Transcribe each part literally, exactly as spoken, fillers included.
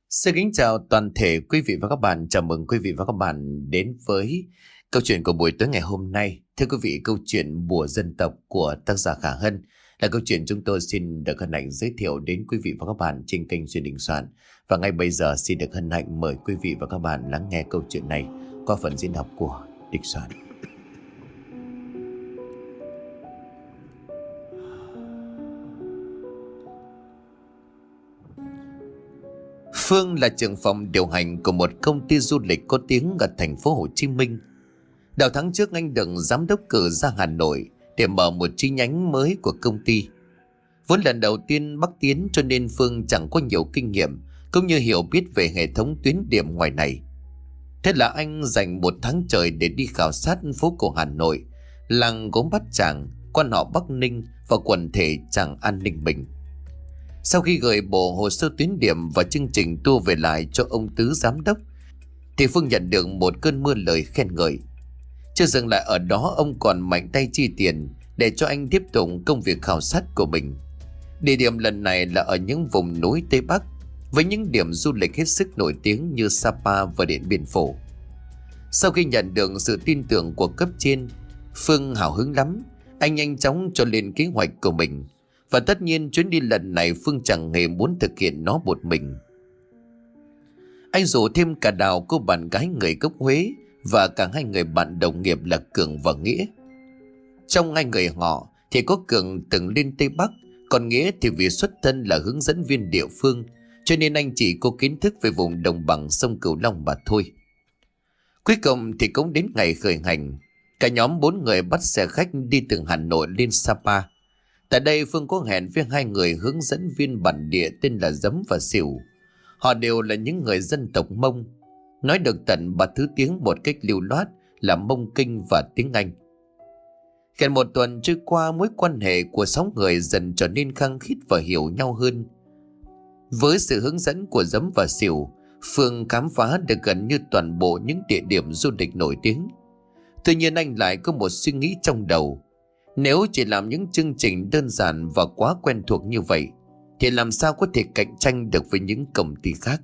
Xin kính chào toàn thể quý vị và các bạn. Chào mừng quý vị và các bạn đến với câu chuyện của buổi tối ngày hôm nay. Thưa quý vị, câu chuyện Bùa Dân Tộc của tác giả Khả Hân là câu chuyện chúng tôi xin được hân hạnh giới thiệu đến quý vị và các bạn trên kênh Duyên Đình Soạn. Và ngay bây giờ xin được hân hạnh mời quý vị và các bạn lắng nghe câu chuyện này qua phần diễn đọc của Đình Soạn. Phương là trưởng phòng điều hành của một công ty du lịch có tiếng ở thành phố Hồ Chí Minh. Đầu tháng trước anh được giám đốc cử ra Hà Nội để mở một chi nhánh mới của công ty. Vốn lần đầu tiên Bắc tiến cho nên Phương chẳng có nhiều kinh nghiệm cũng như hiểu biết về hệ thống tuyến điểm ngoài này. Thế là anh dành một tháng trời để đi khảo sát phố cổ Hà Nội, làng Gốm Bát Tràng, quan họ Bắc Ninh và quần thể Tràng An Ninh Bình. Sau khi gửi bộ hồ sơ tuyến điểm và chương trình tour về lại cho ông Tứ giám đốc thì Phương nhận được một cơn mưa lời khen ngợi. Chưa dừng lại ở đó, ông còn mạnh tay chi tiền để cho anh tiếp tục công việc khảo sát của mình. Địa điểm lần này là ở những vùng núi Tây Bắc với những điểm du lịch hết sức nổi tiếng như Sapa và Điện Biên Phủ. Sau khi nhận được sự tin tưởng của cấp trên, Phương hào hứng lắm. Anh nhanh chóng cho lên kế hoạch của mình. Và tất nhiên chuyến đi lần này Phương chẳng hề muốn thực hiện nó một mình. Anh rủ thêm cả Đào, cô bạn gái người gốc Huế, và cả hai người bạn đồng nghiệp là Cường và Nghĩa. Trong hai người họ thì có Cường từng lên Tây Bắc, còn Nghĩa thì vì xuất thân là hướng dẫn viên địa phương, cho nên anh chỉ có kiến thức về vùng đồng bằng sông Cửu Long mà thôi. Cuối cùng thì cũng đến ngày khởi hành. Cả nhóm bốn người bắt xe khách đi từ Hà Nội lên Sapa. Tại đây Phương có hẹn với hai người hướng dẫn viên bản địa tên là Giấm và Xỉu. Họ đều là những người dân tộc Mông, nói được tận ba thứ tiếng một cách lưu loát là Mông Kinh và tiếng Anh. Gần một tuần trôi qua, mối quan hệ của sáu người dần trở nên khăng khít và hiểu nhau hơn. Với sự hướng dẫn của Giấm và Xỉu, Phương khám phá được gần như toàn bộ những địa điểm du lịch nổi tiếng. Tuy nhiên anh lại có một suy nghĩ trong đầu. Nếu chỉ làm những chương trình đơn giản và quá quen thuộc như vậy thì làm sao có thể cạnh tranh được với những công ty khác.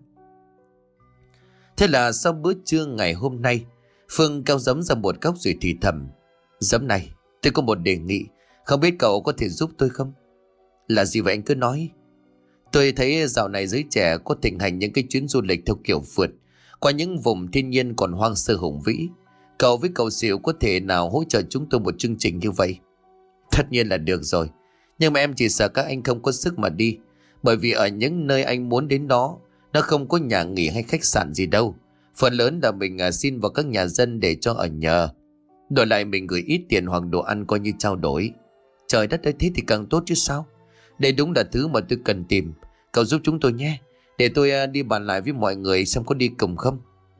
Thế là sau bữa trưa ngày hôm nay, Phương kéo Giấm ra một góc rồi thì thầm: "Giấm này, tôi có một đề nghị, không biết cậu có thể giúp tôi không?" "Là gì vậy anh cứ nói." "Tôi thấy dạo này giới trẻ có thịnh hành những cái chuyến du lịch theo kiểu phượt qua những vùng thiên nhiên còn hoang sơ hùng vĩ. Cậu với cậu Xỉu có thể nào hỗ trợ chúng tôi một chương trình như vậy?" "Tất nhiên là được rồi, nhưng mà em chỉ sợ các anh không có sức mà đi. Bởi vì ở những nơi anh muốn đến đó, nó không có nhà nghỉ hay khách sạn gì đâu. Phần lớn là mình à, xin vào các nhà dân để cho ở nhờ. Đổi lại mình gửi ít tiền hoặc đồ ăn coi như trao đổi." "Trời đất ơi, thế thì càng tốt chứ sao. Đây đúng là thứ mà tôi cần tìm. Cậu giúp chúng tôi nhé, để tôi à, đi bàn lại với mọi người xem có đi cùng không."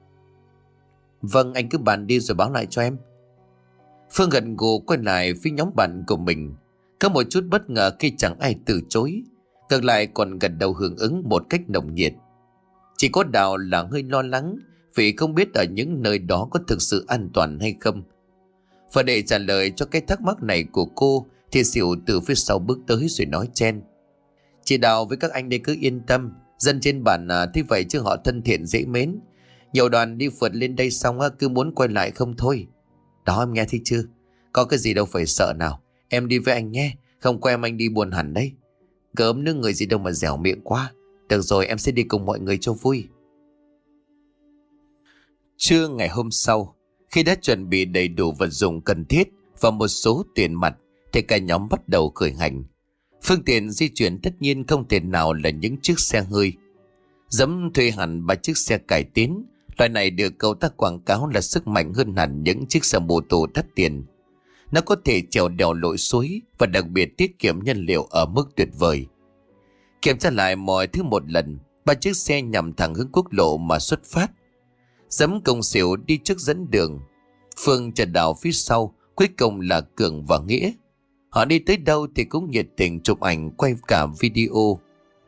"Vâng, anh cứ bàn đi rồi báo lại cho em." Phương gật gù quay lại với nhóm bạn của mình. Có một chút bất ngờ khi chẳng ai từ chối, ngược lại còn gật đầu hưởng ứng một cách nồng nhiệt. Chỉ có Đào là hơi lo lắng vì không biết ở những nơi đó có thực sự an toàn hay không. Và để trả lời cho cái thắc mắc này của cô thì Xỉu từ phía sau bước tới rồi nói chen: "Chị Đào với các anh đây cứ yên tâm, dân trên bản à, thế vậy chứ họ thân thiện dễ mến. Nhiều đoàn đi phượt lên đây xong á, cứ muốn quay lại không thôi. Đó, em nghe thấy chưa? Có cái gì đâu phải sợ nào. Em đi với anh nhé, không có em anh đi buồn hẳn đấy. Gớm nước người gì đâu mà dẻo miệng quá. Được rồi, em sẽ đi cùng mọi người cho vui." Trưa ngày hôm sau, khi đã chuẩn bị đầy đủ vật dụng cần thiết và một số tiền mặt thì cả nhóm bắt đầu khởi hành. Phương tiện di chuyển tất nhiên không thể nào là những chiếc xe hơi. Giấm thuê hẳn ba chiếc xe cải tiến. Loại này được cậu ta quảng cáo là sức mạnh hơn hẳn những chiếc xe mô tô đắt tiền. Nó có thể trèo đèo lội suối và đặc biệt tiết kiệm nhiên liệu ở mức tuyệt vời. Kiểm tra lại mọi thứ một lần, ba chiếc xe nhằm thẳng hướng quốc lộ mà xuất phát. Giấm cùng Xỉu đi trước dẫn đường, Phương chở Đào phía sau, cuối cùng là Cường và Nghĩa. Họ đi tới đâu thì cũng nhiệt tình chụp ảnh, quay cả video.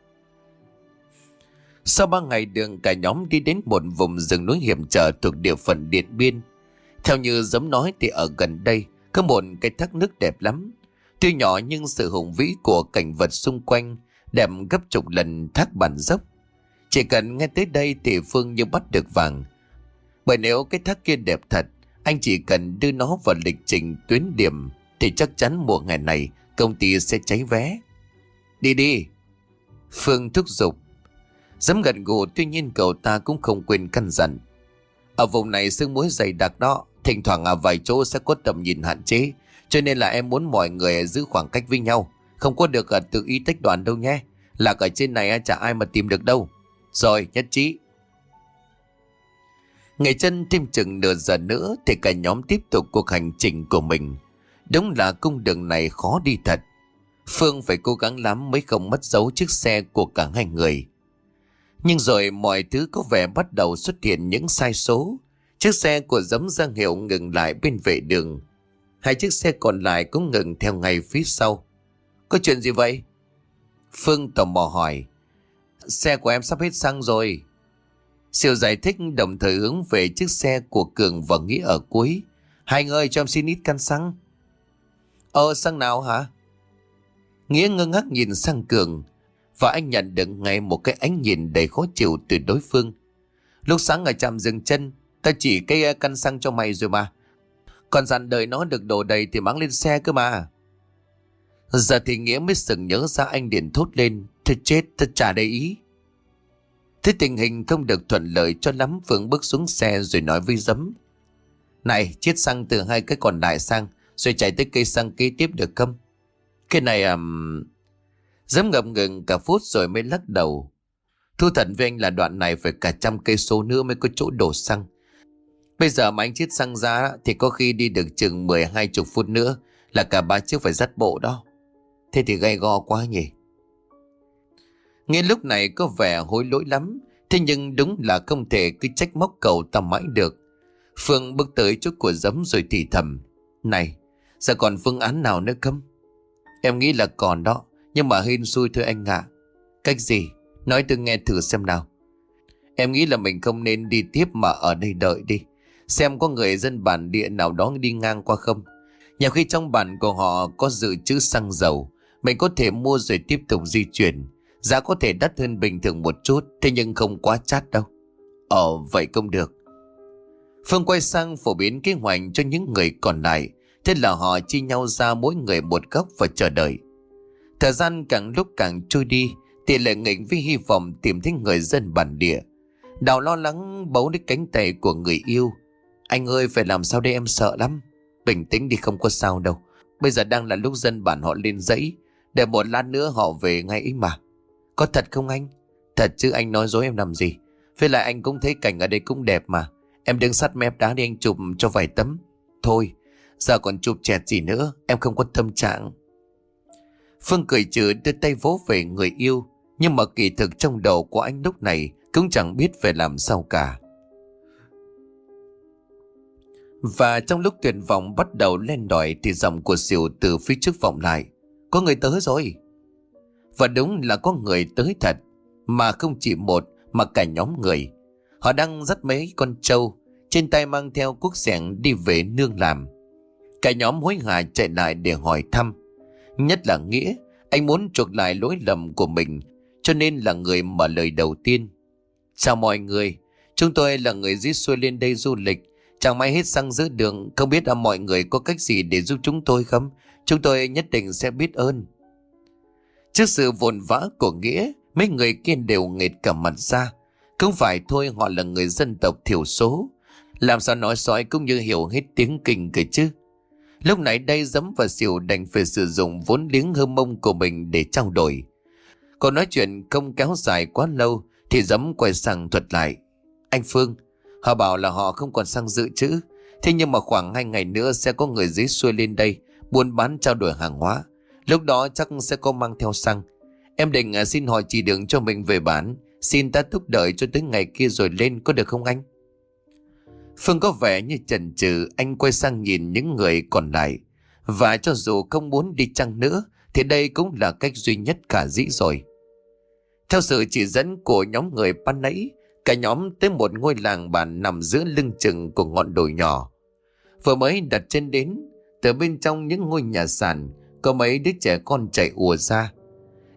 Sau ba ngày đường, cả nhóm đi đến một vùng rừng núi hiểm trở thuộc địa phận Điện Biên. Theo như Giấm nói thì ở gần đây có một cái thác nước đẹp lắm. Tuy nhỏ nhưng sự hùng vĩ của cảnh vật xung quanh đẹp gấp chục lần thác Bản Dốc. Chỉ cần nghe tới đây thì Phương như bắt được vàng. Bởi nếu cái thác kia đẹp thật, anh chỉ cần đưa nó vào lịch trình tuyến điểm thì chắc chắn mùa ngày này công ty sẽ cháy vé. Đi đi, Phương thúc giục. Dám gật gù, tuy nhiên cậu ta cũng không quên căn dặn. Ở vùng này sương muối dày đặc đó, thỉnh thoảng ở vài chỗ sẽ có tầm nhìn hạn chế, cho nên là em muốn mọi người giữ khoảng cách với nhau, không có được tự ý tách đoàn đâu nhé. Lạc ở trên này chả ai mà tìm được đâu. Rồi, nhất trí. Ngày chân thêm chừng nửa giờ nữa thì cả nhóm tiếp tục cuộc hành trình của mình. Đúng là cung đường này khó đi thật. Phương phải cố gắng lắm mới không mất dấu chiếc xe của cả hai người. Nhưng rồi mọi thứ có vẻ bắt đầu xuất hiện những sai số. Chiếc xe của Dấm ra hiệu ngừng lại bên vệ đường. Hai chiếc xe còn lại cũng ngừng theo ngay phía sau. Có chuyện gì vậy? Phương tò mò hỏi. Xe của em sắp hết xăng rồi. Siêu giải thích đồng thời hướng về chiếc xe của Cường và Nghĩa ở cuối. Hai anh ơi, cho em xin ít căn xăng. Ờ, xăng nào hả? Nghĩa ngơ ngác nhìn sang Cường, và anh nhận được ngay một cái ánh nhìn đầy khó chịu từ đối phương. Lúc sáng ở trạm dừng chân, ta chỉ cái căn xăng cho mày rồi mà. Còn dặn đợi nó được đổ đầy thì mang lên xe cơ mà. Giờ thì Nghĩa mới sừng nhớ ra, anh liền thốt lên. Thôi chết, thật chả để ý. Thế tình hình không được thuận lợi cho lắm, Phương bước xuống xe rồi nói với Dấm. Này, chiết xăng từ hai cái còn lại sang, rồi chạy tới cây xăng kế tiếp được không? Cái này à... Dấm ngập ngừng cả phút rồi mới lắc đầu. Thu thật với anh là đoạn này phải cả trăm cây số nữa mới có chỗ đổ xăng. Bây giờ mà anh chiết xăng ra thì có khi đi được chừng mười hai chục phút nữa là cả ba chiếc phải dắt bộ đó. Thế thì gay go quá nhỉ. Nghe lúc này có vẻ hối lỗi lắm. Thế nhưng đúng là không thể cứ trách móc cậu ta mãi được. Phương bước tới chỗ của Dấm rồi thì thầm. Này, giờ còn phương án nào nữa không? Em nghĩ là còn đó, nhưng mà hên xui thôi anh ạ. Cách gì? Nói tôi nghe thử xem nào. Em nghĩ là mình không nên đi tiếp mà ở đây đợi đi. Xem có người dân bản địa nào đó đi ngang qua không. Nhiều khi trong bản của họ có dự trữ xăng dầu, mình có thể mua rồi tiếp tục di chuyển. Giá có thể đắt hơn bình thường một chút, thế nhưng không quá chát đâu. Ờ, vậy cũng được. Phương quay sang phổ biến kế hoạch cho những người còn lại. Thế là họ chia nhau ra mỗi người một góc và chờ đợi. Thời gian càng lúc càng trôi đi, tỷ lệ nghịch với hy vọng tìm thấy người dân bản địa. Đào lo lắng bấu lấy cánh tay của người yêu. Anh ơi, phải làm sao đây, em sợ lắm. Bình tĩnh đi, không có sao đâu. Bây giờ đang là lúc dân bản họ lên dãy, để một lát nữa họ về ngay ý mà. Có thật không anh? Thật chứ, anh nói dối em làm gì? Với lại anh cũng thấy cảnh ở đây cũng đẹp mà. Em đứng sát mép đá đi, anh chụp cho vài tấm. Thôi, giờ còn chụp chẹt gì nữa, em không có tâm trạng. Phương cười trừ đưa tay vỗ về người yêu. Nhưng mà kỳ thực trong đầu của anh lúc này cũng chẳng biết phải làm sao cả. Và trong lúc tuyệt vọng bắt đầu lên đòi thì giọng của Sỉu từ phía trước vọng lại. Có người tới rồi. Và đúng là có người tới thật. Mà không chỉ một mà cả nhóm người. Họ đang dắt mấy con trâu, trên tay mang theo cuốc xẻng đi về nương làm. Cả nhóm hối hả chạy lại để hỏi thăm. Nhất là Nghĩa, anh muốn chuộc lại lỗi lầm của mình, cho nên là người mở lời đầu tiên. Chào mọi người, chúng tôi là người dưới xuôi lên đây du lịch. Chẳng may hết xăng giữa đường, không biết là mọi người có cách gì để giúp chúng tôi không? Chúng tôi nhất định sẽ biết ơn. Trước sự vồn vã của Nghĩa, mấy người kia đều nghệt cả mặt ra. Không phải thôi, họ là người dân tộc thiểu số, làm sao nói sói cũng như hiểu hết tiếng Kinh cơ chứ. Lúc này đây Dấm và Sỉu đành phải sử dụng vốn liếng hơ mông của mình để trao đổi. Còn nói chuyện không kéo dài quá lâu thì Dấm quay sang thuật lại. Anh Phương, họ bảo là họ không còn xăng dự trữ. Thế nhưng mà khoảng hai ngày nữa sẽ có người dưới xuôi lên đây buôn bán trao đổi hàng hóa. Lúc đó chắc sẽ có mang theo xăng. Em định xin họ chỉ đường cho mình về bán. Xin ta thúc đợi cho tới ngày kia rồi lên, có được không anh? Phương có vẻ như chần chừ. Anh quay sang nhìn những người còn lại. Và cho dù không muốn đi chăng nữa thì đây cũng là cách duy nhất khả dĩ rồi. Theo sự chỉ dẫn của nhóm người ban nãy, cả nhóm tới một ngôi làng bản nằm giữa lưng chừng của ngọn đồi nhỏ. Vừa mới đặt chân đến, từ bên trong những ngôi nhà sàn có mấy đứa trẻ con chạy ùa ra.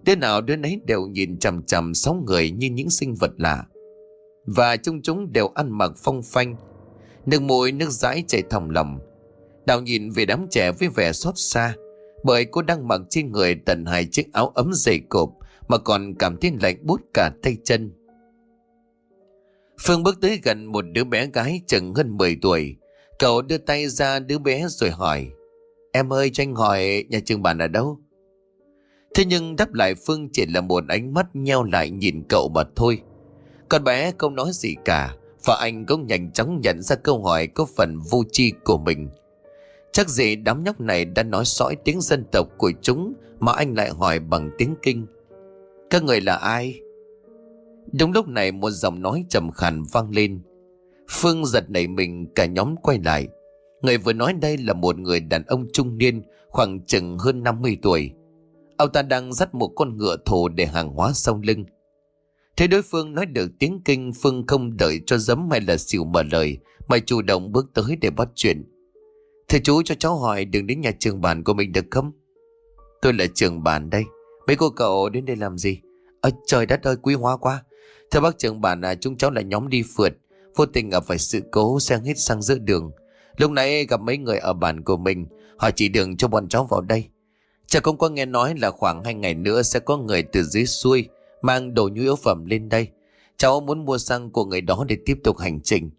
Đứa nào đứa nấy đều nhìn chằm chằm sáu người như những sinh vật lạ. Và chúng chúng đều ăn mặc phong phanh, nước mũi nước dãi chảy thòng lòng. Đào nhìn về đám trẻ với vẻ xót xa, bởi cô đang mặc trên người tận hai chiếc áo ấm dày cộp mà còn cảm thấy lạnh buốt cả tay chân. Phương bước tới gần một đứa bé gái chừng hơn mười tuổi. Cậu đưa tay ra đứa bé rồi hỏi: "Em ơi, cho anh hỏi nhà trường bạn ở đâu?" Thế nhưng đáp lại Phương chỉ là một ánh mắt nheo lại nhìn cậu mà thôi. Con bé không nói gì cả, và anh cũng nhanh chóng nhận ra câu hỏi có phần vô tri của mình. Chắc gì đám nhóc này đã nói sõi tiếng dân tộc của chúng mà anh lại hỏi bằng tiếng Kinh: "Các người là ai?" Đúng lúc này một giọng nói trầm khàn vang lên. Phương giật nảy mình, cả nhóm quay lại. Người vừa nói đây là một người đàn ông trung niên, khoảng chừng hơn năm mươi tuổi. Ông ta đang dắt một con ngựa thổ để hàng hóa sau lưng. Thấy đối phương nói được tiếng Kinh, Phương không đợi cho giấm hay là xỉu mở lời, mà chủ động bước tới để bắt chuyện. "Thưa chú, cho cháu hỏi đường đến nhà trường bản của mình được không?" "Tôi là trường bản đây. Mấy cô cậu đến đây làm gì?" "Ơ trời đất ơi, quý hóa quá. Thưa bác trường bản, à, chúng cháu là nhóm đi phượt, vô tình gặp phải sự cố xe hết xăng giữa đường. Lúc nãy gặp mấy người ở bản của mình, họ chỉ đường cho bọn cháu vào đây. Cháu cũng có nghe nói là khoảng hai ngày nữa sẽ có người từ dưới xuôi mang đồ nhu yếu phẩm lên đây. Cháu muốn mua xăng của người đó để tiếp tục hành trình."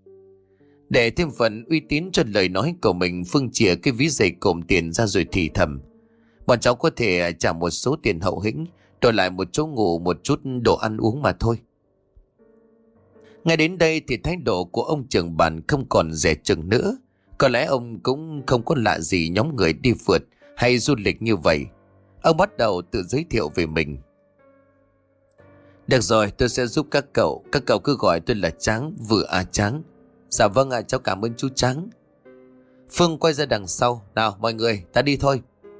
Để thêm phần uy tín cho lời nói của mình, Phương chìa cái ví giày cộm tiền ra rồi thì thầm: "Bọn cháu có thể trả một số tiền hậu hĩnh, đổi lại một chỗ ngủ, một chút đồ ăn uống mà thôi." Ngay đến đây thì thái độ của ông trưởng bản không còn dè chừng nữa. Có lẽ ông cũng không có lạ gì nhóm người đi phượt hay du lịch như vậy. Ông bắt đầu tự giới thiệu về mình: "Được rồi, tôi sẽ giúp các cậu. Các cậu cứ gọi tôi là Tráng, vừa A Tráng." "Dạ vâng ạ, cháu cảm ơn chú Tráng." Phương quay ra đằng sau: "Nào mọi người, ta đi thôi."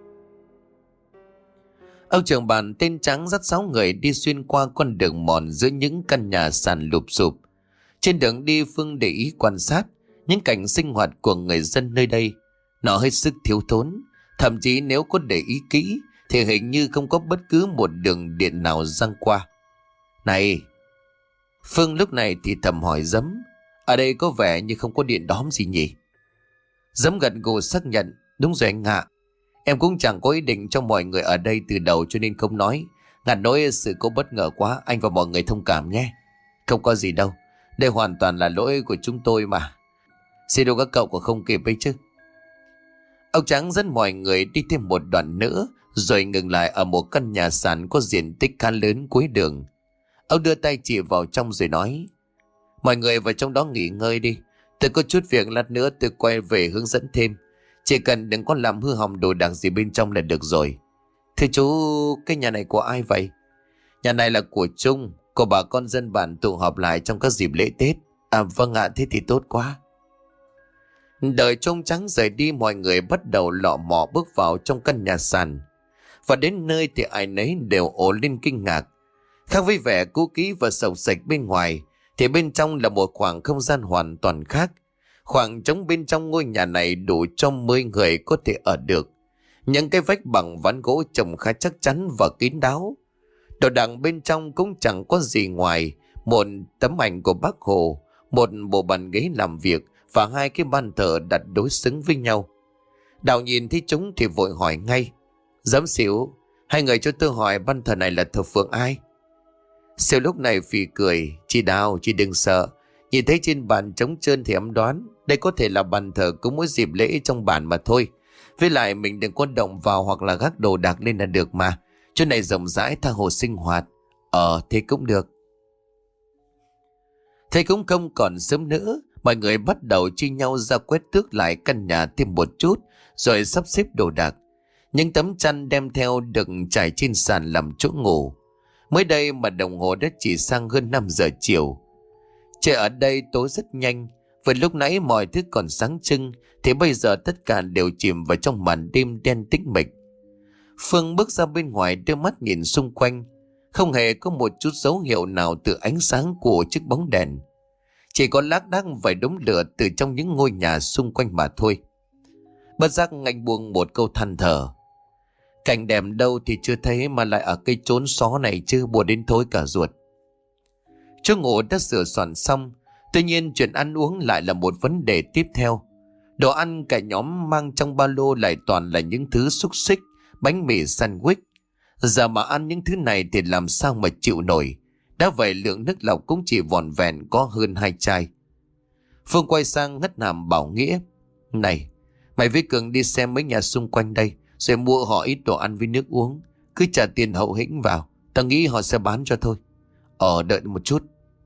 Ông trưởng bản tên Tráng dắt sáu người đi xuyên qua con đường mòn giữa những căn nhà sàn lụp xụp. Trên đường đi, Phương để ý quan sát những cảnh sinh hoạt của người dân nơi đây. Nó hết sức thiếu thốn, thậm chí nếu có để ý kỹ thì hình như không có bất cứ một đường điện nào giăng qua. "Này!" Phương lúc này thì thầm hỏi Dấm: "Ở đây có vẻ như không có điện đóm gì nhỉ?" Dấm gật gù xác nhận: "Đúng rồi anh ạ. Em cũng chẳng có ý định cho mọi người ở đây từ đầu cho nên không nói. Ngặt nỗi sự cố bất ngờ quá, anh và mọi người thông cảm nhé." "Không có gì đâu. Đây hoàn toàn là lỗi của chúng tôi mà. Xin đâu các cậu còn không kịp ấy chứ." Ông Trắng dẫn mọi người đi thêm một đoạn nữa, rồi ngừng lại ở một căn nhà sàn có diện tích khá lớn cuối đường. Ông đưa tay chỉ vào trong rồi nói: "Mọi người vào trong đó nghỉ ngơi đi. Tôi có chút việc, lát nữa tôi quay về hướng dẫn thêm. Chỉ cần đừng có làm hư hỏng đồ đạc gì bên trong là được rồi." "Thưa chú, cái nhà này của ai vậy?" "Nhà này là của Trung, của bà con dân bản tụ họp lại trong các dịp lễ Tết." "À vâng ạ, thế thì tốt quá." Đợi Trung Trắng rời đi, mọi người bắt đầu lọ mọ bước vào trong căn nhà sàn. Và đến nơi thì ai nấy đều ồ lên kinh ngạc. Khác với vẻ cũ kỹ và sộc sạch bên ngoài, thì bên trong là một khoảng không gian hoàn toàn khác. Khoảng trống bên trong ngôi nhà này đủ cho mười người có thể ở được. Những cái vách bằng ván gỗ trông khá chắc chắn và kín đáo. Đồ đạc bên trong cũng chẳng có gì ngoài một tấm ảnh của Bác Hồ, một bộ bàn ghế làm việc và hai cái bàn thờ đặt đối xứng với nhau. Đào nhìn thấy chúng thì vội hỏi ngay: "Giám xỉu, hai người cho tôi hỏi bàn thờ này là thờ phượng ai?" Xỉu lúc này phì cười: "Chị Đào, chị đừng sợ. Nhìn thấy trên bàn trống trơn thì em đoán đây có thể là bàn thờ cũng mỗi dịp lễ trong bản mà thôi. Với lại mình đừng có động vào hoặc là gác đồ đạc lên là được mà. Chỗ này rộng rãi, tha hồ sinh hoạt." "Ờ, thế cũng được." Thế cũng không còn sớm nữa, mọi người bắt đầu chia nhau ra quét tước lại căn nhà thêm một chút, rồi sắp xếp đồ đạc. Những tấm chăn đem theo được trải trên sàn làm chỗ ngủ. Mới đây mà đồng hồ đã chỉ sang hơn năm giờ chiều. Trời ở đây tối rất nhanh. Vừa lúc nãy mọi thứ còn sáng trưng, thì bây giờ tất cả đều chìm vào trong màn đêm đen tĩnh mịch. Phương bước ra bên ngoài, đưa mắt nhìn xung quanh. Không hề có một chút dấu hiệu nào từ ánh sáng của chiếc bóng đèn. Chỉ có lác đác vài đống lửa từ trong những ngôi nhà xung quanh mà thôi. Bất giác anh buông một câu than thở: Cảnh đẹp đâu thì chưa thấy mà lại ở cái chốn xó này chứ, buồn đến thối cả ruột. Chú Ngụ đã sửa soạn xong, tuy nhiên chuyện ăn uống lại là một vấn đề tiếp theo. Đồ ăn cả nhóm mang trong ba lô lại toàn là những thứ xúc xích, bánh mì sandwich. Giờ mà ăn những thứ này thì làm sao mà chịu nổi. Đã vậy lượng nước lọc cũng chỉ vỏn vẹn có hơn hai chai. Phương quay sang hất hàm bảo Nghĩa: Này, mày với Cường đi xem mấy nhà xung quanh đây, rồi mua họ ít đồ ăn với nước uống. Cứ trả tiền hậu hĩnh vào, tao nghĩ họ sẽ bán cho thôi. Ờ, đợi một chút.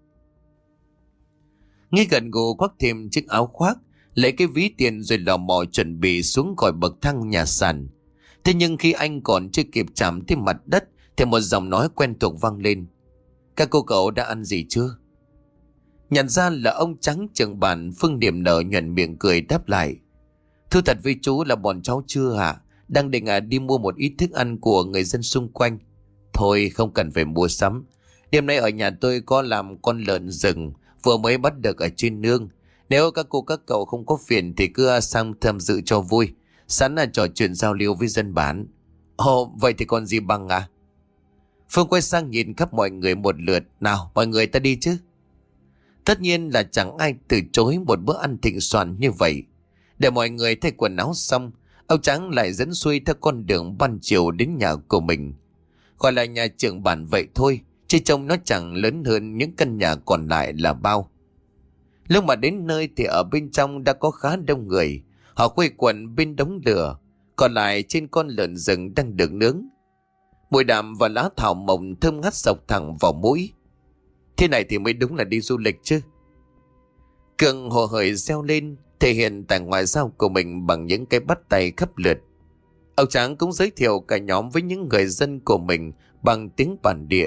Nghĩa gần gù khoác thêm chiếc áo khoác, lấy cái ví tiền rồi lò mò chuẩn bị xuống khỏi bậc thang nhà sàn. Thế nhưng khi anh còn chưa kịp chạm tới mặt đất thì một giọng nói quen thuộc vang lên: Các cô cậu đã ăn gì chưa? Nhận ra là ông Trắng trưởng bản, Phương niềm nở nhuận miệng cười đáp lại: Thưa thật với chú là bọn cháu chưa hả? Đang định à, đi mua một ít thức ăn của người dân xung quanh. Thôi không cần phải mua sắm. Đêm nay ở nhà tôi có làm con lợn rừng vừa mới bắt được ở trên nương. Nếu các cô các cậu không có phiền thì cứ sang tham dự cho vui. Sẵn là trò chuyện giao lưu với dân bản. Ồ, vậy thì còn gì bằng à? Phương quay sang nhìn khắp mọi người một lượt: Nào mọi người ta đi chứ. Tất nhiên là chẳng ai từ chối một bữa ăn thịnh soạn như vậy. Để mọi người thay quần áo xong, ông Trắng lại dẫn xuôi theo con đường ban chiều đến nhà của mình. Gọi là nhà trưởng bản vậy thôi, chứ trông nó chẳng lớn hơn những căn nhà còn lại là bao. Lúc mà đến nơi thì ở bên trong đã có khá đông người. Họ quây quần bên đống lửa, còn lại trên con lợn rừng đang được nướng. Mùi đạm và lá thảo mộng thơm ngát sộc thẳng vào mũi. Thế này thì mới đúng là đi du lịch chứ. Cường hồ hởi reo lên, thể hiện tài ngoại giao của mình bằng những cái bắt tay khắp lượt. Ông Tráng cũng giới thiệu cả nhóm với những người dân của mình bằng tiếng bản địa.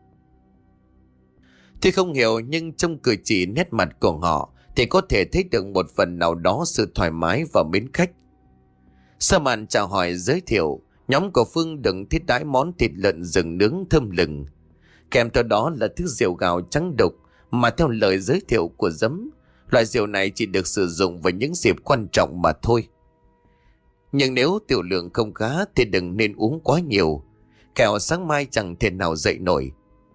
Tuy không hiểu nhưng trong cử chỉ nét mặt của họ thì có thể thấy được một phần nào đó sự thoải mái và mến khách. Sau màn chào hỏi giới thiệu, nhóm của Phương đựng thiết đãi món thịt lợn rừng nướng thơm lừng. Kèm theo đó là thứ rượu gạo trắng đục mà theo lời giới thiệu của Dấm, loại rượu này chỉ được sử dụng vào những dịp quan trọng mà thôi. Nhưng nếu tiểu lượng không khá thì đừng nên uống quá nhiều, kẻo sáng mai chẳng thể nào dậy nổi.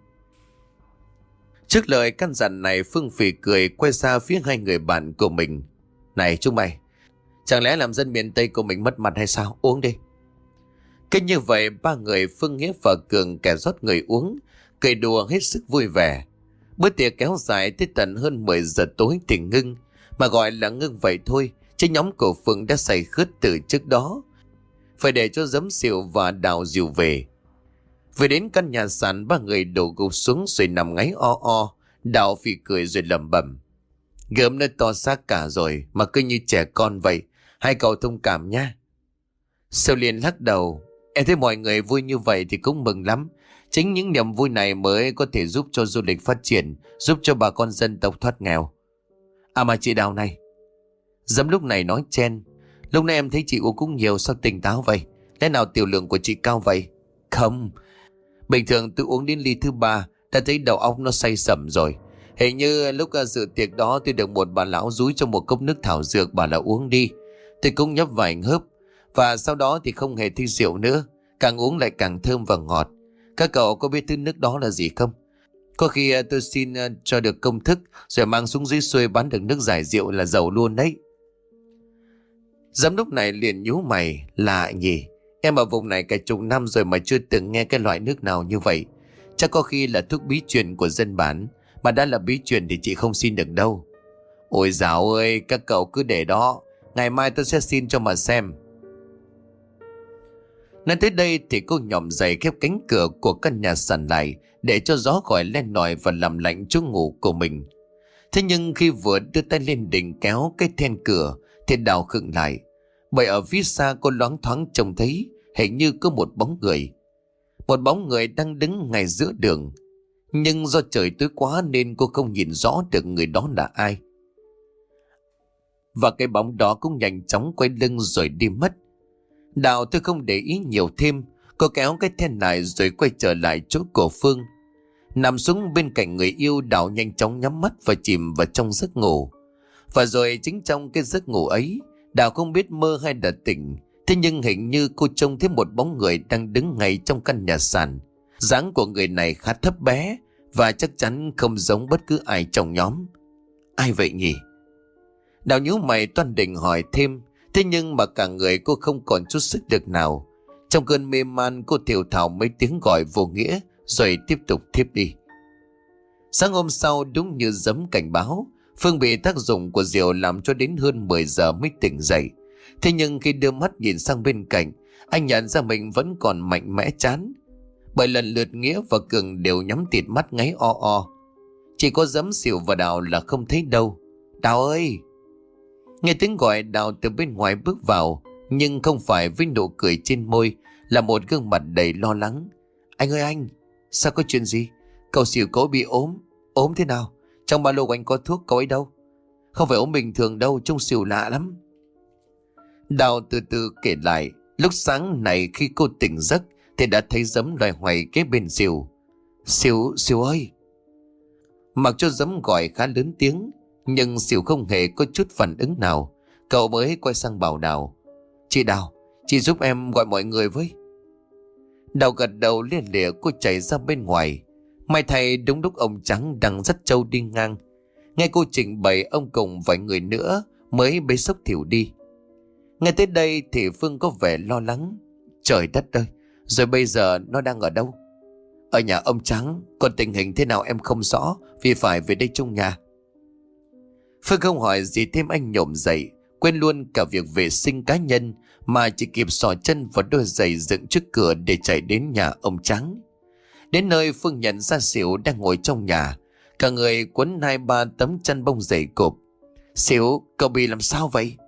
Trước lời căn dặn này, Phương phì cười quay ra phía hai người bạn của mình: Này chúng mày, chẳng lẽ làm dân miền Tây của mình mất mặt hay sao? Uống đi. Cứ như vậy ba người Phương, Nghĩa và Cường kẻ rót người uống, cười đùa hết sức vui vẻ. Bữa tiệc kéo dài tới tận hơn mười giờ tối thì ngưng. Mà gọi là ngưng vậy thôi, chứ nhóm của Phương đã say khướt từ trước đó. Phải để cho Giấm xỉu và Đào dìu về. Về đến căn nhà sàn, ba người đổ gục xuống rồi nằm ngáy o o. Đào phì cười rồi lẩm bẩm: Gớm nó to xác cả rồi mà cứ như trẻ con vậy. Hai cậu thông cảm nha. Sêu Liên lắc đầu: Em thấy mọi người vui như vậy thì cũng mừng lắm. Chính những niềm vui này mới có thể giúp cho du lịch phát triển, giúp cho bà con dân tộc thoát nghèo. À mà chị Đào này. Giấm lúc này nói chen: Lúc nãy em thấy chị uống cũng nhiều, sao tỉnh táo vậy? Lẽ nào tiểu lượng của chị cao vậy? Không, bình thường tôi uống đến ly thứ ba đã thấy đầu óc nó say sẩm rồi. Hình như lúc dự tiệc đó tôi được một bà lão dúi cho một cốc nước thảo dược, bảo là uống đi. Tôi cũng nhấp vài hớp, và sau đó thì không hề thấy rượu nữa. Càng uống lại càng thơm và ngọt. Các cậu có biết thứ nước đó là gì không? Có khi tôi xin cho được công thức, rồi mang xuống dưới xuôi bán được nước giải rượu là giàu luôn đấy. Giám đốc này liền nhíu mày: Lạ nhỉ, em ở vùng này cả chục năm rồi mà chưa từng nghe cái loại nước nào như vậy. Chắc có khi là thuốc bí truyền của dân bản. Mà đã là bí truyền thì chị không xin được đâu. Ôi dạo ơi, các cậu cứ để đó, ngày mai tôi sẽ xin cho mà xem. Nói tới đây thì cô nhỏm dậy khép cánh cửa của căn nhà sàn lại, để cho gió khỏi len lỏi và làm lạnh chỗ ngủ của mình. Thế nhưng khi vừa đưa tay lên định kéo cái then cửa thì Đào khựng lại, bởi ở phía xa cô loáng thoáng trông thấy hình như có một bóng người. Một bóng người đang đứng ngay giữa đường. Nhưng do trời tối quá nên cô không nhìn rõ được người đó là ai. Và cái bóng đó cũng nhanh chóng quay lưng rồi đi mất. Đào tôi không để ý nhiều thêm. Cô kéo cái then lại rồi quay trở lại chỗ của Phương. Nằm xuống bên cạnh người yêu, Đào nhanh chóng nhắm mắt và chìm vào trong giấc ngủ. Và rồi chính trong cái giấc ngủ ấy, Đào không biết mơ hay đã tỉnh, Thế nhưng hình như cô trông thấy một bóng người đang đứng ngay trong căn nhà sàn. Dáng của người này khá thấp bé và chắc chắn không giống bất cứ ai trong nhóm. Ai vậy nhỉ? Đào nhíu mày toan định hỏi thêm, thế nhưng mà cả người cô không còn chút sức lực nào. Trong cơn mê man, cô thều thào mấy tiếng gọi vô nghĩa rồi tiếp tục thiếp đi. Sáng hôm sau, đúng như giấm cảnh báo, Phương bị tác dụng của rượu làm cho đến hơn mười giờ mới tỉnh dậy. Thế nhưng khi đưa mắt nhìn sang bên cạnh, anh nhận ra mình vẫn còn mạnh mẽ chán. Bởi lần lượt Nghĩa và Cường đều nhắm tịt mắt ngáy o o. Chỉ có Giấm, Xỉu và Đào là không thấy đâu. Đào ơi! Nghe tiếng gọi, Đào từ bên ngoài bước vào, nhưng không phải với nụ cười trên môi, là một gương mặt đầy lo lắng. Anh ơi anh! Sao có chuyện gì? Cậu Xỉu cậu bị ốm. Ốm thế nào? Trong ba lô của anh có thuốc cậu ấy đâu? Không phải ốm bình thường đâu, trông Xỉu lạ lắm. Đào từ từ kể lại. Lúc sáng này khi cô tỉnh giấc thì đã thấy Giấm loài hoài kế bên Xỉu. Xỉu, Xỉu ơi! Mặc cho Giấm gọi khá lớn tiếng, nhưng Xỉu không hề có chút phản ứng nào. Cậu mới quay sang bảo Đào. Chị Đào, chị giúp em gọi mọi người với. Đào gật đầu lia lịa, cô chạy ra bên ngoài. May thay đúng lúc ông Trắng đang dắt trâu đi ngang. Nghe cô trình bày, ông cùng vài người nữa mới bế xốc Thiểu đi. Nghe tới đây thì Phương có vẻ lo lắng. Trời đất ơi, rồi bây giờ nó đang ở đâu? Ở nhà ông Trắng, còn tình hình thế nào em không rõ, vì phải về đây chung nhà. Phương không hỏi gì thêm, anh nhổm dậy, quên luôn cả việc vệ sinh cá nhân, mà chỉ kịp xỏ chân vào đôi giày dựng trước cửa để chạy đến nhà ông Trắng. Đến nơi, Phương nhận ra Xỉu đang ngồi trong nhà, cả người quấn hai ba tấm chăn bông dày cộp. Xỉu, cậu bị làm sao vậy?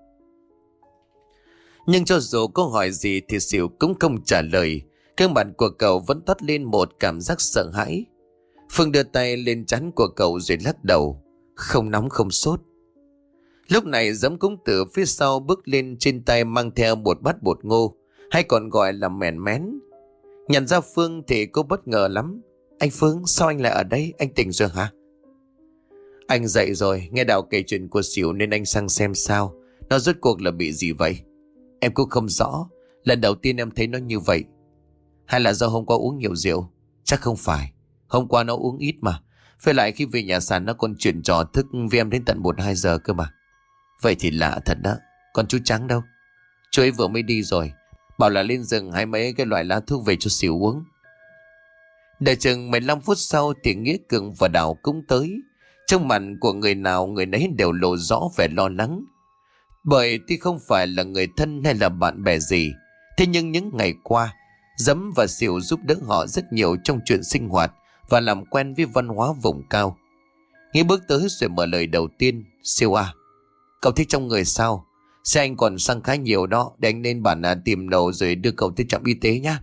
Nhưng cho dù có hỏi gì thì Xỉu cũng không trả lời. Gương mặt của cậu vẫn toát lên một cảm giác sợ hãi. Phương đưa tay lên trán của cậu rồi lắc đầu. Không nóng không sốt. Lúc này Giấm cũng từ phía sau bước lên, trên tay mang theo một bát bột ngô, hay còn gọi là mèn mén. Nhận ra Phương thì cô bất ngờ lắm. Anh Phương, sao anh lại ở đây? Anh tỉnh rồi hả? Anh dậy rồi, nghe Đào kể chuyện của Xỉu nên anh sang xem sao. Nó rốt cuộc là bị gì vậy? Em cũng không rõ. Lần đầu tiên em thấy nó như vậy. Hay là do hôm qua uống nhiều rượu? Chắc không phải. Hôm qua nó uống ít mà. Với lại khi về nhà sàn nó còn chuyển trò thức với em đến tận một hai giờ cơ mà. Vậy thì lạ thật đó. Còn chú Trắng đâu? Chú ấy vừa mới đi rồi. Bảo là lên rừng hái mấy cái loại lá thuốc về cho Xỉu uống. Đợi chừng mười lăm phút sau thì Nghĩa, Cường và Đào cũng tới. Trong mặt của người nào người nấy đều lộ rõ vẻ lo lắng. Bởi tuy không phải là người thân hay là bạn bè gì, thế nhưng những ngày qua Giấm và Xỉu giúp đỡ họ rất nhiều trong chuyện sinh hoạt và làm quen với văn hóa vùng cao. Nghĩa bước tới rồi mở lời đầu tiên. Xỉu à, cậu thích trong người sao? Xe anh còn xăng khá nhiều đó, để anh lên bản à, tìm đầu rồi đưa cậu tới trạm y tế nhá.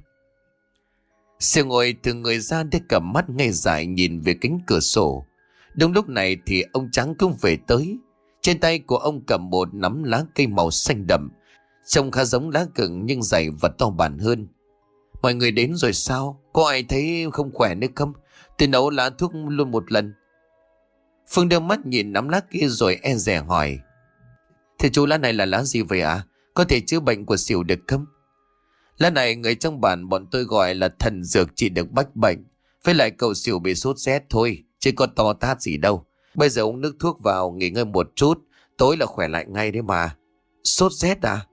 Xỉu ngồi từ người ra để cầm mắt ngây dại nhìn về cánh cửa sổ. Đúng lúc này thì ông Trắng cũng về tới. Trên tay của ông cầm một nắm lá cây màu xanh đậm, trông khá giống lá gừng nhưng dày và to bản hơn. Mọi người đến rồi sao? Có ai thấy không khỏe nữa không? Tôi nấu lá thuốc luôn một lần. Phương đưa mắt nhìn nắm lá kia rồi e dè hỏi. Thế chú, lá này là lá gì vậy ạ? À? Có thể chữa bệnh của Xỉu được không? Lá này người trong bản bọn tôi gọi là thần dược trị được bách bệnh. Với lại cậu Xỉu bị sốt rét thôi, chứ có to tát gì đâu. Bây giờ uống nước thuốc vào, nghỉ ngơi một chút, tối là khỏe lại ngay đấy mà. Sốt rét à?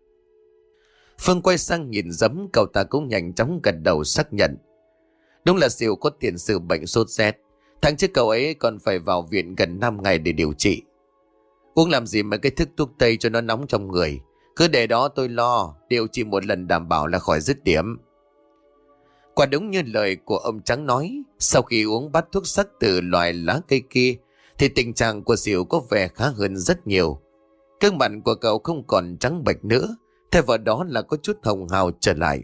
Phương quay sang nhìn Giấm, cậu ta cũng nhanh chóng gật đầu xác nhận. Đúng là Xỉu có tiền sử bệnh sốt rét. Tháng trước cậu ấy còn phải vào viện gần năm ngày để điều trị. Uống làm gì mà cái thức thuốc tây cho nó nóng trong người. Cứ để đó tôi lo, điều trị một lần đảm bảo là khỏi dứt điểm. Quả đúng như lời của ông Trắng nói, sau khi uống bát thuốc sắc từ loại lá cây kia thì tình trạng của Xỉu có vẻ khá hơn rất nhiều. Gương mặt của cậu không còn trắng bệch nữa, thay vào đó là có chút hồng hào trở lại.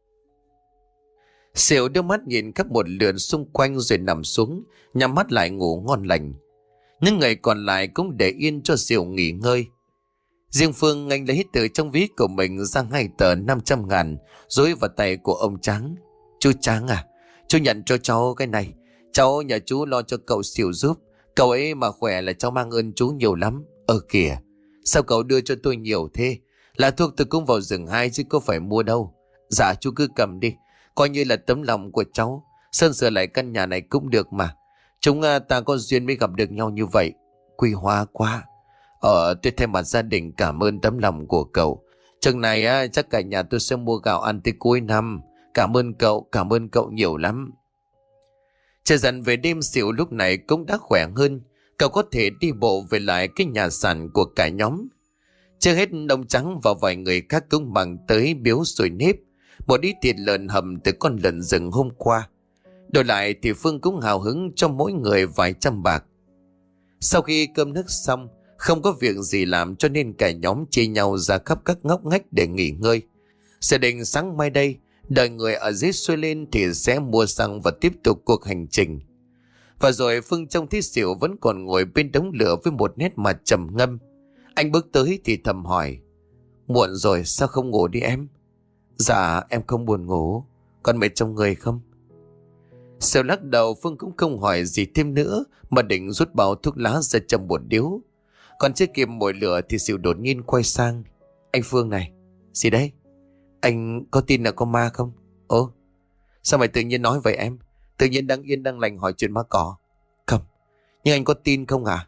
Xỉu đưa mắt nhìn khắp một lượt xung quanh rồi nằm xuống, nhắm mắt lại ngủ ngon lành. Những người còn lại cũng để yên cho Xỉu nghỉ ngơi. Riêng Phương, anh lấy từ trong ví của mình ra hai tờ năm trăm ngàn dối vào tay của ông Trắng. Chú Trắng à, chú nhận cho cháu cái này. Cháu nhờ chú lo cho cậu Xỉu giúp. Cậu ấy mà khỏe là cháu mang ơn chú nhiều lắm. Ờ kìa, sao cậu đưa cho tôi nhiều thế? Là thuốc tôi cũng vào rừng hai chứ có phải mua đâu. Dạ chú cứ cầm đi, coi như là tấm lòng của cháu. Sơn sửa lại căn nhà này cũng được mà. Chúng à, ta có duyên mới gặp được nhau như vậy. Quý hóa quá. Ờ tôi thay mặt gia đình cảm ơn tấm lòng của cậu. Chừng này á, chắc cả nhà tôi sẽ mua gạo ăn tới cuối năm. Cảm ơn cậu, cảm ơn cậu nhiều lắm. Trời dần về đêm, Xỉu lúc này cũng đã khỏe hơn. Cậu có thể đi bộ về lại cái nhà sàn của cả nhóm. Chưa hết, ông Trắng và vài người khác cũng mang tới biếu sồi nếp, một ít thịt lợn hầm từ con lợn rừng hôm qua. Đổi lại thì Phương cũng hào hứng cho mỗi người vài trăm bạc. Sau khi cơm nước xong, không có việc gì làm cho nên cả nhóm chia nhau ra khắp các ngóc ngách để nghỉ ngơi. Sẽ định sáng mai đây, đợi người ở dưới xuôi lên thì sẽ mua xăng và tiếp tục cuộc hành trình. Và rồi Phương trông thấy Xỉu vẫn còn ngồi bên đống lửa với một nét mặt trầm ngâm. Anh bước tới thì thầm hỏi: Muộn rồi sao không ngủ đi em? Dạ em không buồn ngủ. Còn mệt trong người không? Xỉu lắc đầu. Phương cũng không hỏi gì thêm nữa mà định rút bao thuốc lá ra châm một điếu. Còn chưa kịp mồi lửa thì Xỉu đột nhiên quay sang: Anh Phương này. Gì đấy? Anh có tin là có ma không? Ồ, sao mày tự nhiên nói vậy em? Tự nhiên đang yên đang lành hỏi chuyện ma cỏ. Không, nhưng anh có tin không hả?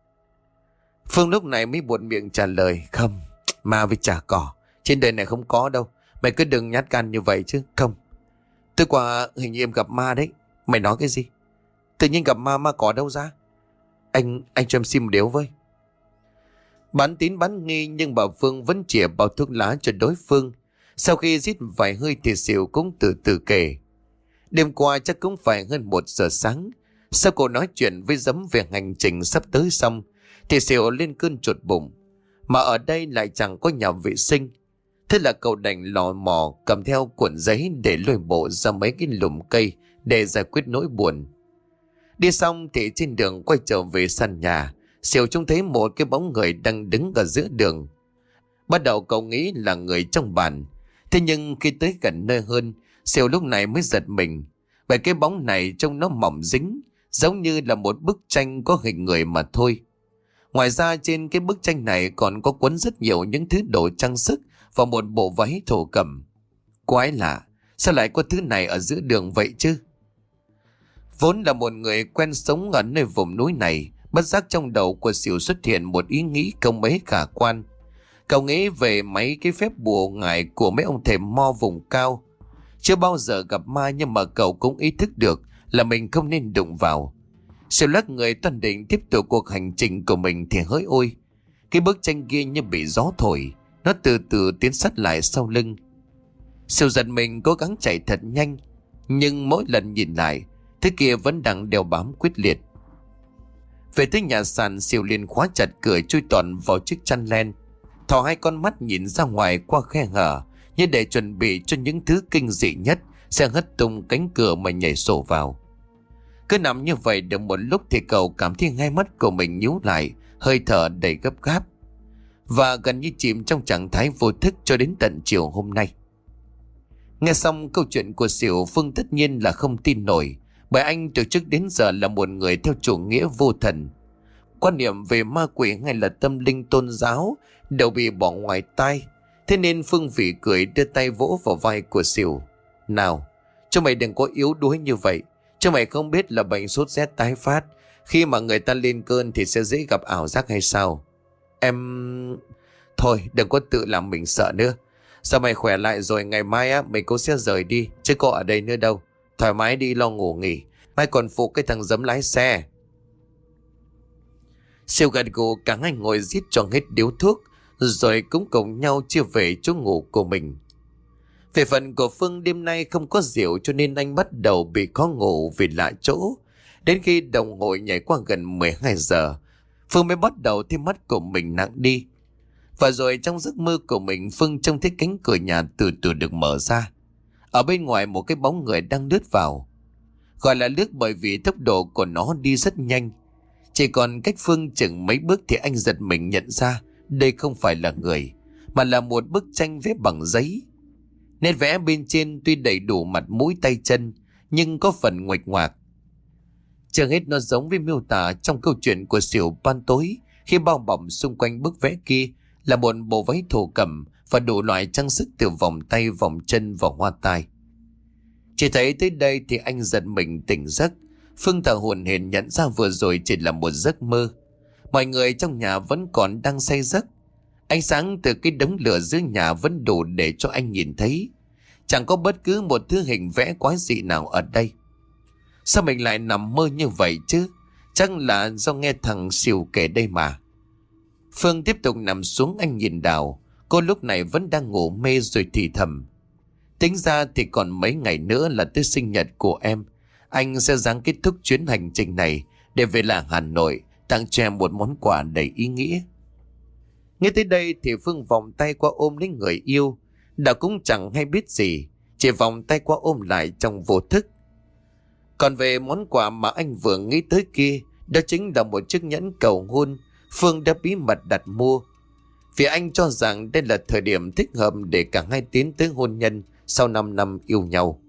Phương lúc này mới buột miệng trả lời: Không, ma với chả cỏ trên đời này không có đâu. Mày cứ đừng nhát gan như vậy chứ. Không, tôi qua hình như em gặp ma đấy. Mày nói cái gì? Tự nhiên gặp ma, ma cỏ đâu ra? Anh, anh cho em xin một điếu với. Bán tín bán nghi nhưng bà Phương vẫn chĩa bao thuốc lá cho đối phương. Sau khi rít vài hơi thì Xỉu cũng từ từ kể: Đêm qua chắc cũng phải hơn một giờ sáng. Sau cô nói chuyện với Dấm về hành trình sắp tới xong thì Xỉu lên cơn chuột bụng. Mà ở đây lại chẳng có nhà vệ sinh. Thế là cậu đành lò mò cầm theo cuộn giấy để lôi bộ ra mấy cái lùm cây để giải quyết nỗi buồn. Đi xong thì trên đường quay trở về sân nhà, Xỉu trông thấy một cái bóng người đang đứng ở giữa đường. Bắt đầu cậu nghĩ là người trong bản. Thế nhưng khi tới gần nơi hơn, Xỉu lúc này mới giật mình. Bởi cái bóng này trông nó mỏng dính, giống như là một bức tranh có hình người mà thôi. Ngoài ra trên cái bức tranh này còn có quấn rất nhiều những thứ đồ trang sức và một bộ váy thổ cẩm. Quái lạ, sao lại có thứ này ở giữa đường vậy chứ? Vốn là một người quen sống ở nơi vùng núi này, bất giác trong đầu của Xỉu xuất hiện một ý nghĩ không mấy khả quan. Cậu nghĩ về mấy cái phép bùa ngải của mấy ông thầy mo vùng cao. Chưa bao giờ gặp ma nhưng mà cậu cũng ý thức được là mình không nên đụng vào. Xỉu lắc người toan định tiếp tục cuộc hành trình của mình thì hỡi ôi, cái bức tranh kia như bị gió thổi, nó từ từ tiến sát lại sau lưng. Xỉu giật mình cố gắng chạy thật nhanh, nhưng mỗi lần nhìn lại, thứ kia vẫn đang đeo bám quyết liệt. Về tới nhà sàn, Xỉu liền khóa chặt cửa chui toàn vào chiếc chăn len, thò hai con mắt nhìn ra ngoài qua khe hở như để chuẩn bị cho những thứ kinh dị nhất sẽ hất tung cánh cửa mà nhảy sổ vào. Cứ nằm như vậy được một lúc thì cậu cảm thấy hai mắt của mình nhíu lại, hơi thở đầy gấp gáp và gần như chìm trong trạng thái vô thức cho đến tận chiều hôm nay. Nghe xong câu chuyện của Xỉu, Phương tất nhiên là không tin nổi, bởi anh từ trước đến giờ là một người theo chủ nghĩa vô thần. Quan niệm về ma quỷ hay là tâm linh tôn giáo đều bị bỏ ngoài tai. Thế nên Phương phỉ cười đưa tay vỗ vào vai của Xỉu: Nào, cho mày đừng có yếu đuối như vậy. Cho mày không biết là bệnh sốt rét tái phát, khi mà người ta lên cơn thì sẽ dễ gặp ảo giác hay sao? Em... Thôi đừng có tự làm mình sợ nữa. Sao mày khỏe lại rồi ngày mai á mình cũng sẽ rời đi, chứ có ở đây nữa đâu. Thoải mái đi lo ngủ nghỉ, mai còn phụ cái thằng Dấm lái xe. Siêu gật gù, cả hai ngồi rít cho hết điếu thuốc, rồi cũng cùng nhau chia về chỗ ngủ của mình. Về phần của Phương, đêm nay không có rượu cho nên anh bắt đầu bị khó ngủ vì lạ chỗ. Đến khi đồng hồ nhảy qua gần mười hai giờ, Phương mới bắt đầu thấy mắt của mình nặng đi. Và rồi trong giấc mơ của mình, Phương trông thấy cánh cửa nhà từ từ được mở ra. Ở bên ngoài một cái bóng người đang lướt vào. Gọi là lướt bởi vì tốc độ của nó đi rất nhanh. Chỉ còn cách Phương chừng mấy bước thì anh giật mình nhận ra đây không phải là người, mà là một bức tranh vẽ bằng giấy. Nét vẽ bên trên tuy đầy đủ mặt mũi tay chân, nhưng có phần nguệch ngoạc. Chưa hết nó giống với miêu tả trong câu chuyện của Xỉu ban tối, khi bao bọc xung quanh bức vẽ kia là một bộ váy thổ cẩm và đủ loại trang sức từ vòng tay, vòng chân và hoa tai. Chỉ thấy tới đây thì anh giật mình tỉnh giấc. Phương thở hổn hển nhận ra vừa rồi chỉ là một giấc mơ. Mọi người trong nhà vẫn còn đang say giấc. Ánh sáng từ cái đống lửa dưới nhà vẫn đủ để cho anh nhìn thấy. Chẳng có bất cứ một thứ hình vẽ quái dị nào ở đây. Sao mình lại nằm mơ như vậy chứ? Chắc là do nghe thằng Sìu kể đây mà. Phương tiếp tục nằm xuống, anh nhìn Đào. Cô lúc này vẫn đang ngủ mê rồi thì thầm. Tính ra thì còn mấy ngày nữa là tới sinh nhật của em. Anh sẽ ráng kết thúc chuyến hành trình này để về lại Hà Nội tặng cho em một món quà đầy ý nghĩa. Nghe tới đây thì Phương vòng tay qua ôm lấy người yêu. Đào cũng chẳng hay biết gì, chỉ vòng tay qua ôm lại trong vô thức. Còn về món quà mà anh vừa nghĩ tới kia, đó chính là một chiếc nhẫn cầu hôn Phương đã bí mật đặt mua. Vì anh cho rằng đây là thời điểm thích hợp để cả hai tiến tới hôn nhân sau năm năm yêu nhau.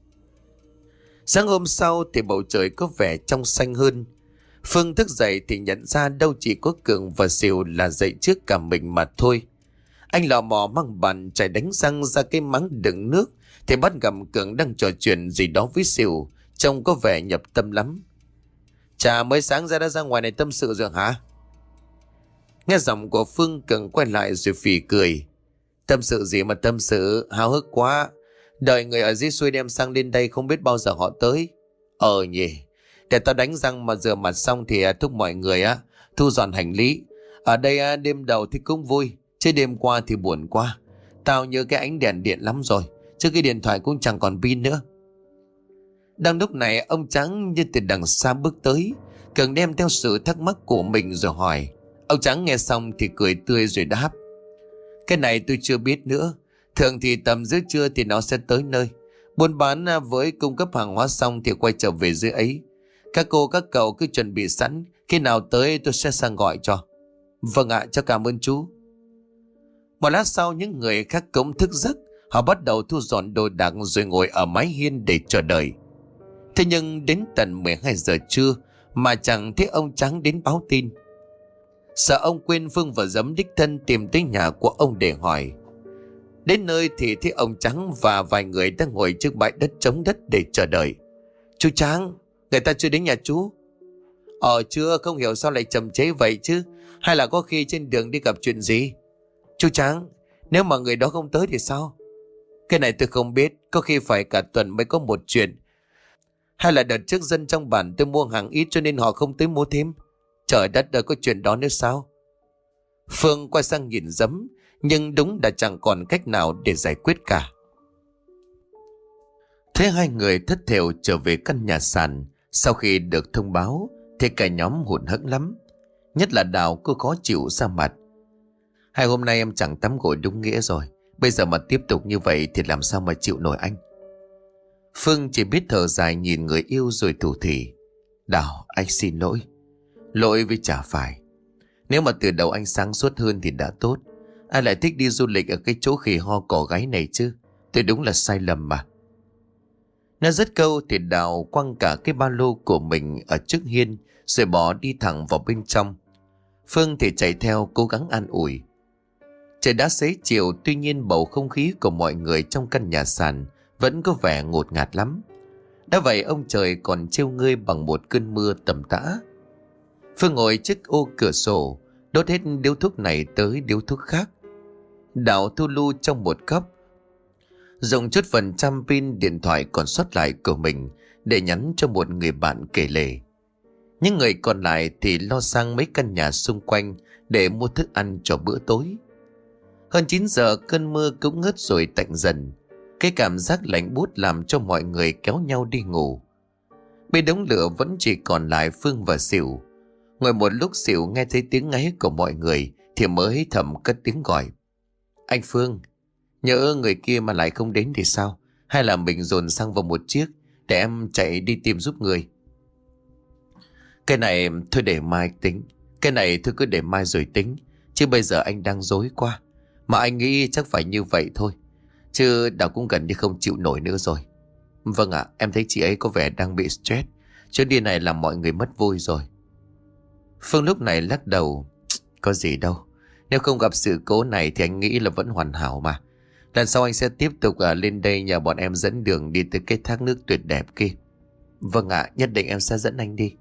Sáng hôm sau thì bầu trời có vẻ trong xanh hơn. Phương thức dậy thì nhận ra đâu chỉ có Cường và Sìu là dậy trước cả mình mà thôi. Anh lò mò mang bàn chải đánh răng ra cái máng đựng nước thì bắt gặp Cường đang trò chuyện gì đó với Sìu, trông có vẻ nhập tâm lắm. Chà, mới sáng ra đã ra ngoài này tâm sự rồi hả? Nghe giọng của Phương, Cường quay lại rồi phì cười. Tâm sự gì mà tâm sự, háo hức quá. Đợi người ở dưới xuôi đem sang đến đây không biết bao giờ họ tới. Ờ nhỉ, để tao đánh răng mà rửa mặt xong thì thúc mọi người á thu dọn hành lý. Ở đây đêm đầu thì cũng vui, chứ đêm qua thì buồn quá. Tao nhớ cái ánh đèn điện lắm rồi, chứ cái điện thoại cũng chẳng còn pin nữa. Đang lúc này ông Trắng như từ đằng xa bước tới. Cường đem theo sự thắc mắc của mình rồi hỏi. Ông Trắng nghe xong thì cười tươi rồi đáp. Cái này tôi chưa biết nữa. Thường thì tầm giữa trưa thì nó sẽ tới nơi. Buôn bán với cung cấp hàng hóa xong thì quay trở về dưới ấy. Các cô các cậu cứ chuẩn bị sẵn, khi nào tới tôi sẽ sang gọi cho. Vâng ạ, cháu cảm ơn chú. Một lát sau những người khác cũng thức giấc. Họ bắt đầu thu dọn đồ đạc rồi ngồi ở mái hiên để chờ đợi. Thế nhưng đến tận mười hai giờ trưa mà chẳng thấy ông Trắng đến báo tin. Sợ ông quên, Phương và Dấm đích thân tìm tới nhà của ông để hỏi. Đến nơi thì thấy ông Trắng và vài người đang ngồi trước bãi đất trống đất để chờ đợi. Chú Trắng, người ta chưa đến nhà chú. Ờ chưa, không hiểu sao lại chậm chế vậy chứ. Hay là có khi trên đường đi gặp chuyện gì? Chú Trắng, nếu mà người đó không tới thì sao? Cái này tôi không biết, có khi phải cả tuần mới có một chuyện. Hay là đợt trước dân trong bản tôi mua hàng ít cho nên họ không tới mua thêm. Trời đất ơi, có chuyện đó nữa sao? Phương quay sang nhìn Dấm, nhưng đúng là chẳng còn cách nào để giải quyết cả. Thế hai người thất thểu trở về căn nhà sàn. Sau khi được thông báo thì cả nhóm hụt hẫng lắm. Nhất là Đào, cô khó chịu ra mặt. Hai hôm nay em chẳng tắm gội đúng nghĩa rồi. Bây giờ mà tiếp tục như vậy thì làm sao mà chịu nổi anh. Phương chỉ biết thở dài nhìn người yêu rồi thủ thỉ. Đào, anh xin lỗi. Lỗi vì chả phải. Nếu mà từ đầu anh sáng suốt hơn thì đã tốt. Ai lại thích đi du lịch ở cái chỗ khỉ ho cỏ gáy này chứ. Tôi đúng là sai lầm mà. Nói dứt câu thì Đào quăng cả cái ba lô của mình ở trước hiên rồi bỏ đi thẳng vào bên trong. Phương thì chạy theo cố gắng an ủi. Trời đã xế chiều, tuy nhiên bầu không khí của mọi người trong căn nhà sàn vẫn có vẻ ngột ngạt lắm. Đã vậy ông trời còn trêu ngươi bằng một cơn mưa tầm tã. Phương ngồi trước ô cửa sổ, đốt hết điếu thuốc này tới điếu thuốc khác. Đào thu lu trong một góc, dùng chút phần trăm pin điện thoại còn sót lại của mình để nhắn cho một người bạn kể lể. Những người còn lại thì lo sang mấy căn nhà xung quanh để mua thức ăn cho bữa tối. Hơn chín giờ cơn mưa cũng ngớt rồi tạnh dần. Cái cảm giác lạnh buốt làm cho mọi người kéo nhau đi ngủ. Bên đống lửa vẫn chỉ còn lại Phương và Sìu. Ngồi một lúc Sìu nghe thấy tiếng ngáy của mọi người thì mới thầm cất tiếng gọi. Anh Phương, nhỡ người kia mà lại không đến thì sao? Hay là mình dồn xăng vào một chiếc để em chạy đi tìm giúp người? Cái này thôi để mai tính. Cái này thôi cứ để mai rồi tính. Chứ bây giờ anh đang rối quá. Mà anh nghĩ chắc phải như vậy thôi. Chứ Đào cũng gần như không chịu nổi nữa rồi. Vâng ạ, em thấy chị ấy có vẻ đang bị stress. Chuyến đi này làm mọi người mất vui rồi. Phương lúc này lắc đầu. Có gì đâu. Nếu không gặp sự cố này thì anh nghĩ là vẫn hoàn hảo mà. Lần sau anh sẽ tiếp tục à, lên đây nhờ bọn em dẫn đường đi tới cái thác nước tuyệt đẹp kia. Vâng ạ, nhất định em sẽ dẫn anh đi.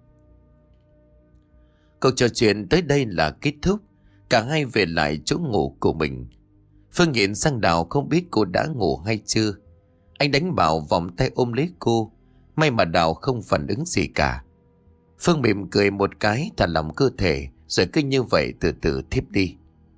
Cuộc trò chuyện tới đây là kết thúc. Cả hai về lại chỗ ngủ của mình. Phương nhìn sang Đào không biết cô đã ngủ hay chưa. Anh đánh bảo vòng tay ôm lấy cô. May mà Đào không phản ứng gì cả. Phương mỉm cười một cái, thả lỏng cơ thể, rồi cứ như vậy từ từ thiếp đi.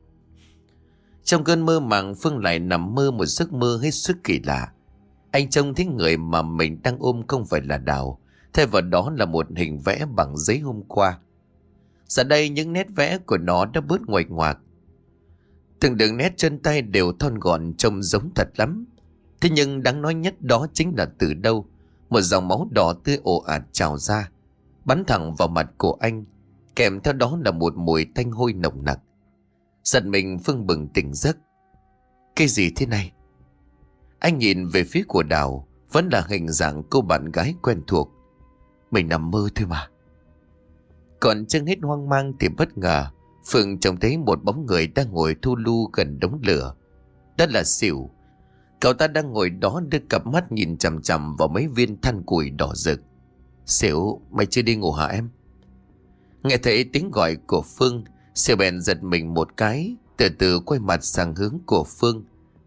Trong cơn mơ màng, Phương lại nằm mơ một giấc mơ hết sức kỳ lạ. Anh trông thấy người mà mình đang ôm không phải là Đào, thay vào đó là một hình vẽ bằng giấy hôm qua. Giờ đây những nét vẽ của nó đã bớt nguệch ngoạc. Từng đường nét chân tay đều thon gọn, trông giống thật lắm. Thế nhưng đáng nói nhất đó chính là từ đâu một dòng máu đỏ tươi ồ ạt trào ra, bắn thẳng vào mặt của anh, kèm theo đó là một mùi tanh hôi nồng nặc. Giật mình, Phương bừng tỉnh giấc. Cái gì thế này? Anh nhìn về phía của Đào, vẫn là hình dạng cô bạn gái quen thuộc. Mình nằm mơ thôi mà. Còn chưa hết hoang mang thì bất ngờ Phương trông thấy một bóng người đang ngồi thu lu gần đống lửa. Đó là Sỉu. Cậu ta đang ngồi đó đưa cặp mắt nhìn chằm chằm vào mấy viên than củi đỏ rực. Sỉu, mày chưa đi ngủ hả em? Nghe thấy tiếng gọi của Phương, Sỉu bèn giật mình một cái, từ từ quay mặt sang hướng của Phương.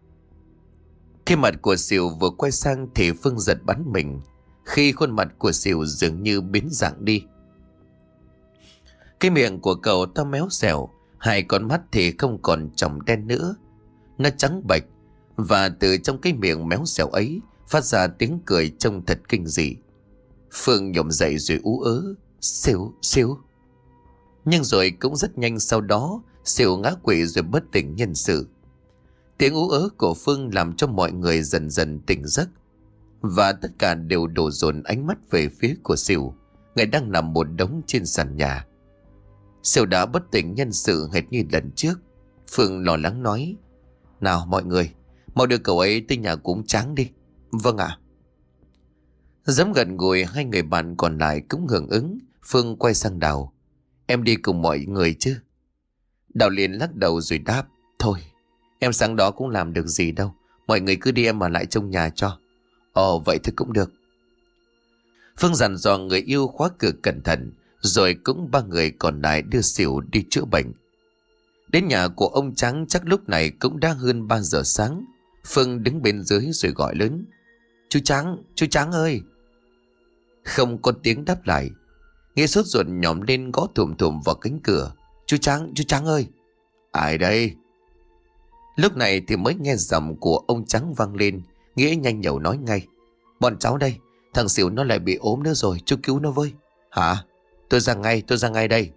Khi mặt của Sỉu vừa quay sang thì Phương giật bắn mình, khi khuôn mặt của Sỉu dường như biến dạng đi. Cái miệng của cậu ta méo xẻo, hai con mắt thì không còn tròng đen nữa, nó trắng bệch, và từ trong cái miệng méo xẻo ấy phát ra tiếng cười trông thật kinh dị. Phương nhổm dậy rồi ú ớ: Sỉu, Sỉu. Nhưng rồi cũng rất nhanh sau đó Sỉu ngã quỵ rồi bất tỉnh nhân sự. Tiếng ú ớ của Phương làm cho mọi người dần dần tỉnh giấc, và tất cả đều đổ dồn ánh mắt về phía của Sỉu, người đang nằm một đống trên sàn nhà. Sỉu đã bất tỉnh nhân sự hệt như lần trước. Phương lo lắng nói: Nào mọi người, mau đưa cậu ấy tới nhà cúng tráng đi. Vâng ạ. Dám gần gũi hai người bạn còn lại cũng hưởng ứng. Phương quay sang Đào: Em đi cùng mọi người chứ? Đào liền lắc đầu rồi đáp: Thôi, em sáng đó cũng làm được gì đâu. Mọi người cứ đi, em ở lại trong nhà cho. Ồ, vậy thì cũng được. Phương dặn dò người yêu khóa cửa cẩn thận, rồi cũng ba người còn lại đưa Sỉu đi chữa bệnh. Đến nhà của ông Tráng chắc lúc này cũng đã hơn ba giờ sáng. Phương đứng bên dưới rồi gọi lớn: Chú Tráng, chú Tráng ơi. Không có tiếng đáp lại. Nghe sốt ruột nhòm lên gõ thùm thùm vào cánh cửa: Chú Tráng, chú Tráng ơi. Ai đây? Lúc này thì mới nghe giọng của ông Tráng vang lên. Nghĩa nhanh nhẩu nói ngay: Bọn cháu đây, thằng Sỉu nó lại bị ốm nữa rồi, chú cứu nó với. Hả? Tôi ra ngay, tôi ra ngay đây.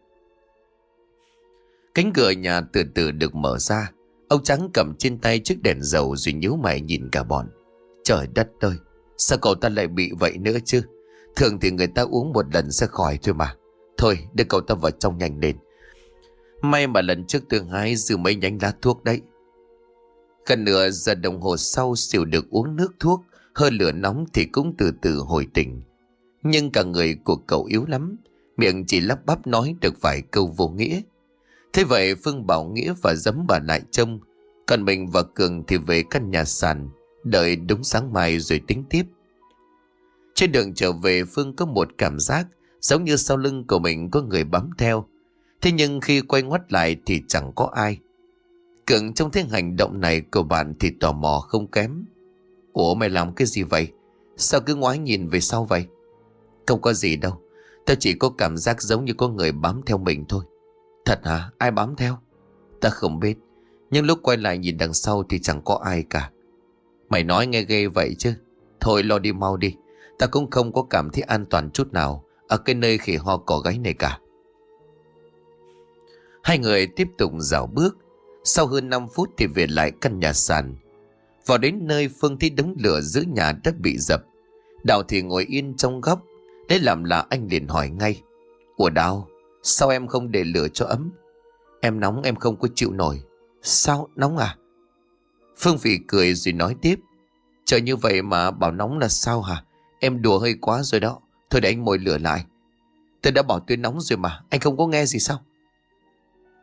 Cánh cửa nhà từ từ được mở ra. Ông Trắng cầm trên tay chiếc đèn dầu rồi nhíu mày nhìn cả bọn. Trời đất ơi, sao cậu ta lại bị vậy nữa chứ? Thường thì người ta uống một lần sẽ khỏi thôi mà. Thôi, đưa cậu ta vào trong nhanh lên. May mà lần trước tôi hái dư mấy nhánh lá thuốc đấy. Gần nửa giờ đồng hồ sau, Sỉu được uống nước thuốc, hơi lửa nóng thì cũng từ từ hồi tỉnh. Nhưng cả người của cậu yếu lắm, miệng chỉ lắp bắp nói được vài câu vô nghĩa. Thế vậy Phương bảo Nghĩa và Dấm bà lại trông, còn mình và Cường thì về căn nhà sàn, đợi đúng sáng mai rồi tính tiếp. Trên đường trở về, Phương có một cảm giác giống như sau lưng của mình có người bám theo. Thế nhưng khi quay ngoắt lại thì chẳng có ai. Cường trông thấy hành động này của bạn thì tò mò không kém. Ủa, mày làm cái gì vậy? Sao cứ ngoái nhìn về sau vậy? Không có gì đâu, tao chỉ có cảm giác giống như có người bám theo mình thôi. Thật hả? Ai bám theo? Ta không biết, nhưng lúc quay lại nhìn đằng sau thì chẳng có ai cả. Mày nói nghe ghê vậy chứ. Thôi lo đi mau đi, ta cũng không có cảm thấy an toàn chút nào ở cái nơi khỉ ho cỏ gáy này cả. Hai người tiếp tục dạo bước. Sau hơn năm phút thì về lại căn nhà sàn. Vào đến nơi, Phương thấy đống lửa giữa nhà đã bị dập. Đào thì ngồi yên trong góc. Đấy làm là anh liền hỏi ngay: Ủa Đào, sao em không để lửa cho ấm? Em nóng, em không có chịu nổi. Sao, nóng à? Phương phì cười rồi nói tiếp: Trời như vậy mà bảo nóng là sao hả? Em đùa hơi quá rồi đó. Thôi để anh mồi lửa lại. Tôi đã bảo tôi nóng rồi mà, anh không có nghe gì sao?